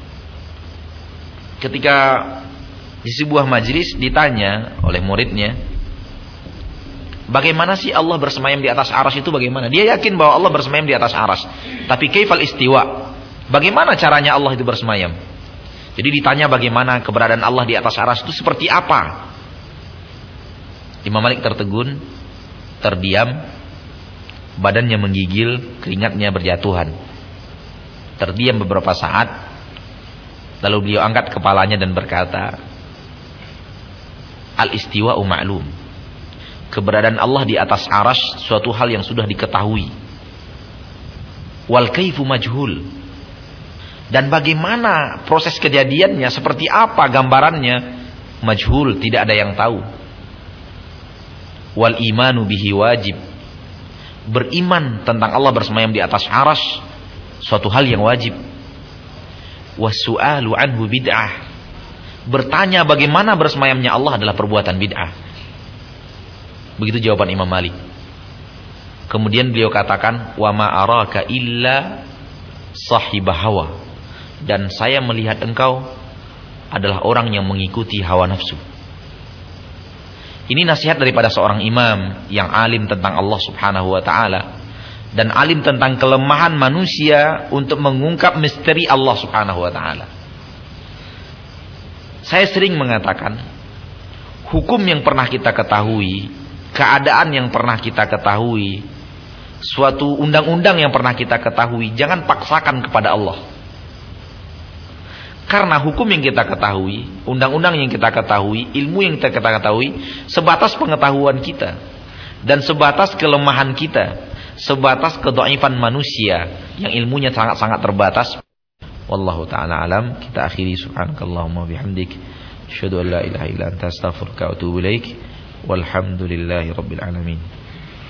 ketika di sebuah majelis ditanya oleh muridnya, bagaimana sih Allah bersemayam di atas arsy itu bagaimana? Dia yakin bahwa Allah bersemayam di atas arsy. Tapi kaifal istiwa? Bagaimana caranya Allah itu bersemayam? Jadi ditanya bagaimana keberadaan Allah di atas arsy itu seperti apa? Imam Malik tertegun, terdiam, badannya menggigil, keringatnya berjatuhan. Terdiam beberapa saat, lalu beliau angkat kepalanya dan berkata, Al-istiwa'u ma'lum. Keberadaan Allah di atas arsy suatu hal yang sudah diketahui. Wal kaifu majhul. Dan bagaimana proses kejadiannya, seperti apa gambarannya, majhul, tidak ada yang tahu. Wal imanu bihi wajib. Beriman tentang Allah bersemayam di atas arsy suatu hal yang wajib. Wasu'alu anhu bid'ah. Bertanya bagaimana bersemayamnya Allah adalah perbuatan bid'ah. Begitu jawaban Imam Malik. Kemudian beliau katakan, wa ma araka illa sahibah hawa. Dan saya melihat engkau adalah orang yang mengikuti hawa nafsu. Ini nasihat daripada seorang imam yang alim tentang Allah Subhanahu wa taala dan alim tentang kelemahan manusia untuk mengungkap misteri Allah Subhanahu wa taala. Saya sering mengatakan, hukum yang pernah kita ketahui, keadaan yang pernah kita ketahui, suatu undang-undang yang pernah kita ketahui, jangan paksakan kepada Allah. Karena hukum yang kita ketahui, undang-undang yang kita ketahui, ilmu yang kita ketahui, sebatas pengetahuan kita dan sebatas kelemahan kita, sebatas kedhaifan manusia yang ilmunya sangat-sangat terbatas. Wallahu ta'ala alam. Kita akhiri, subhanakallahumma bihamdik, asyhadu an la ilaha illa anta, astaghfiruka wa atubu ilaik. Walhamdulillahi rabbil alamin.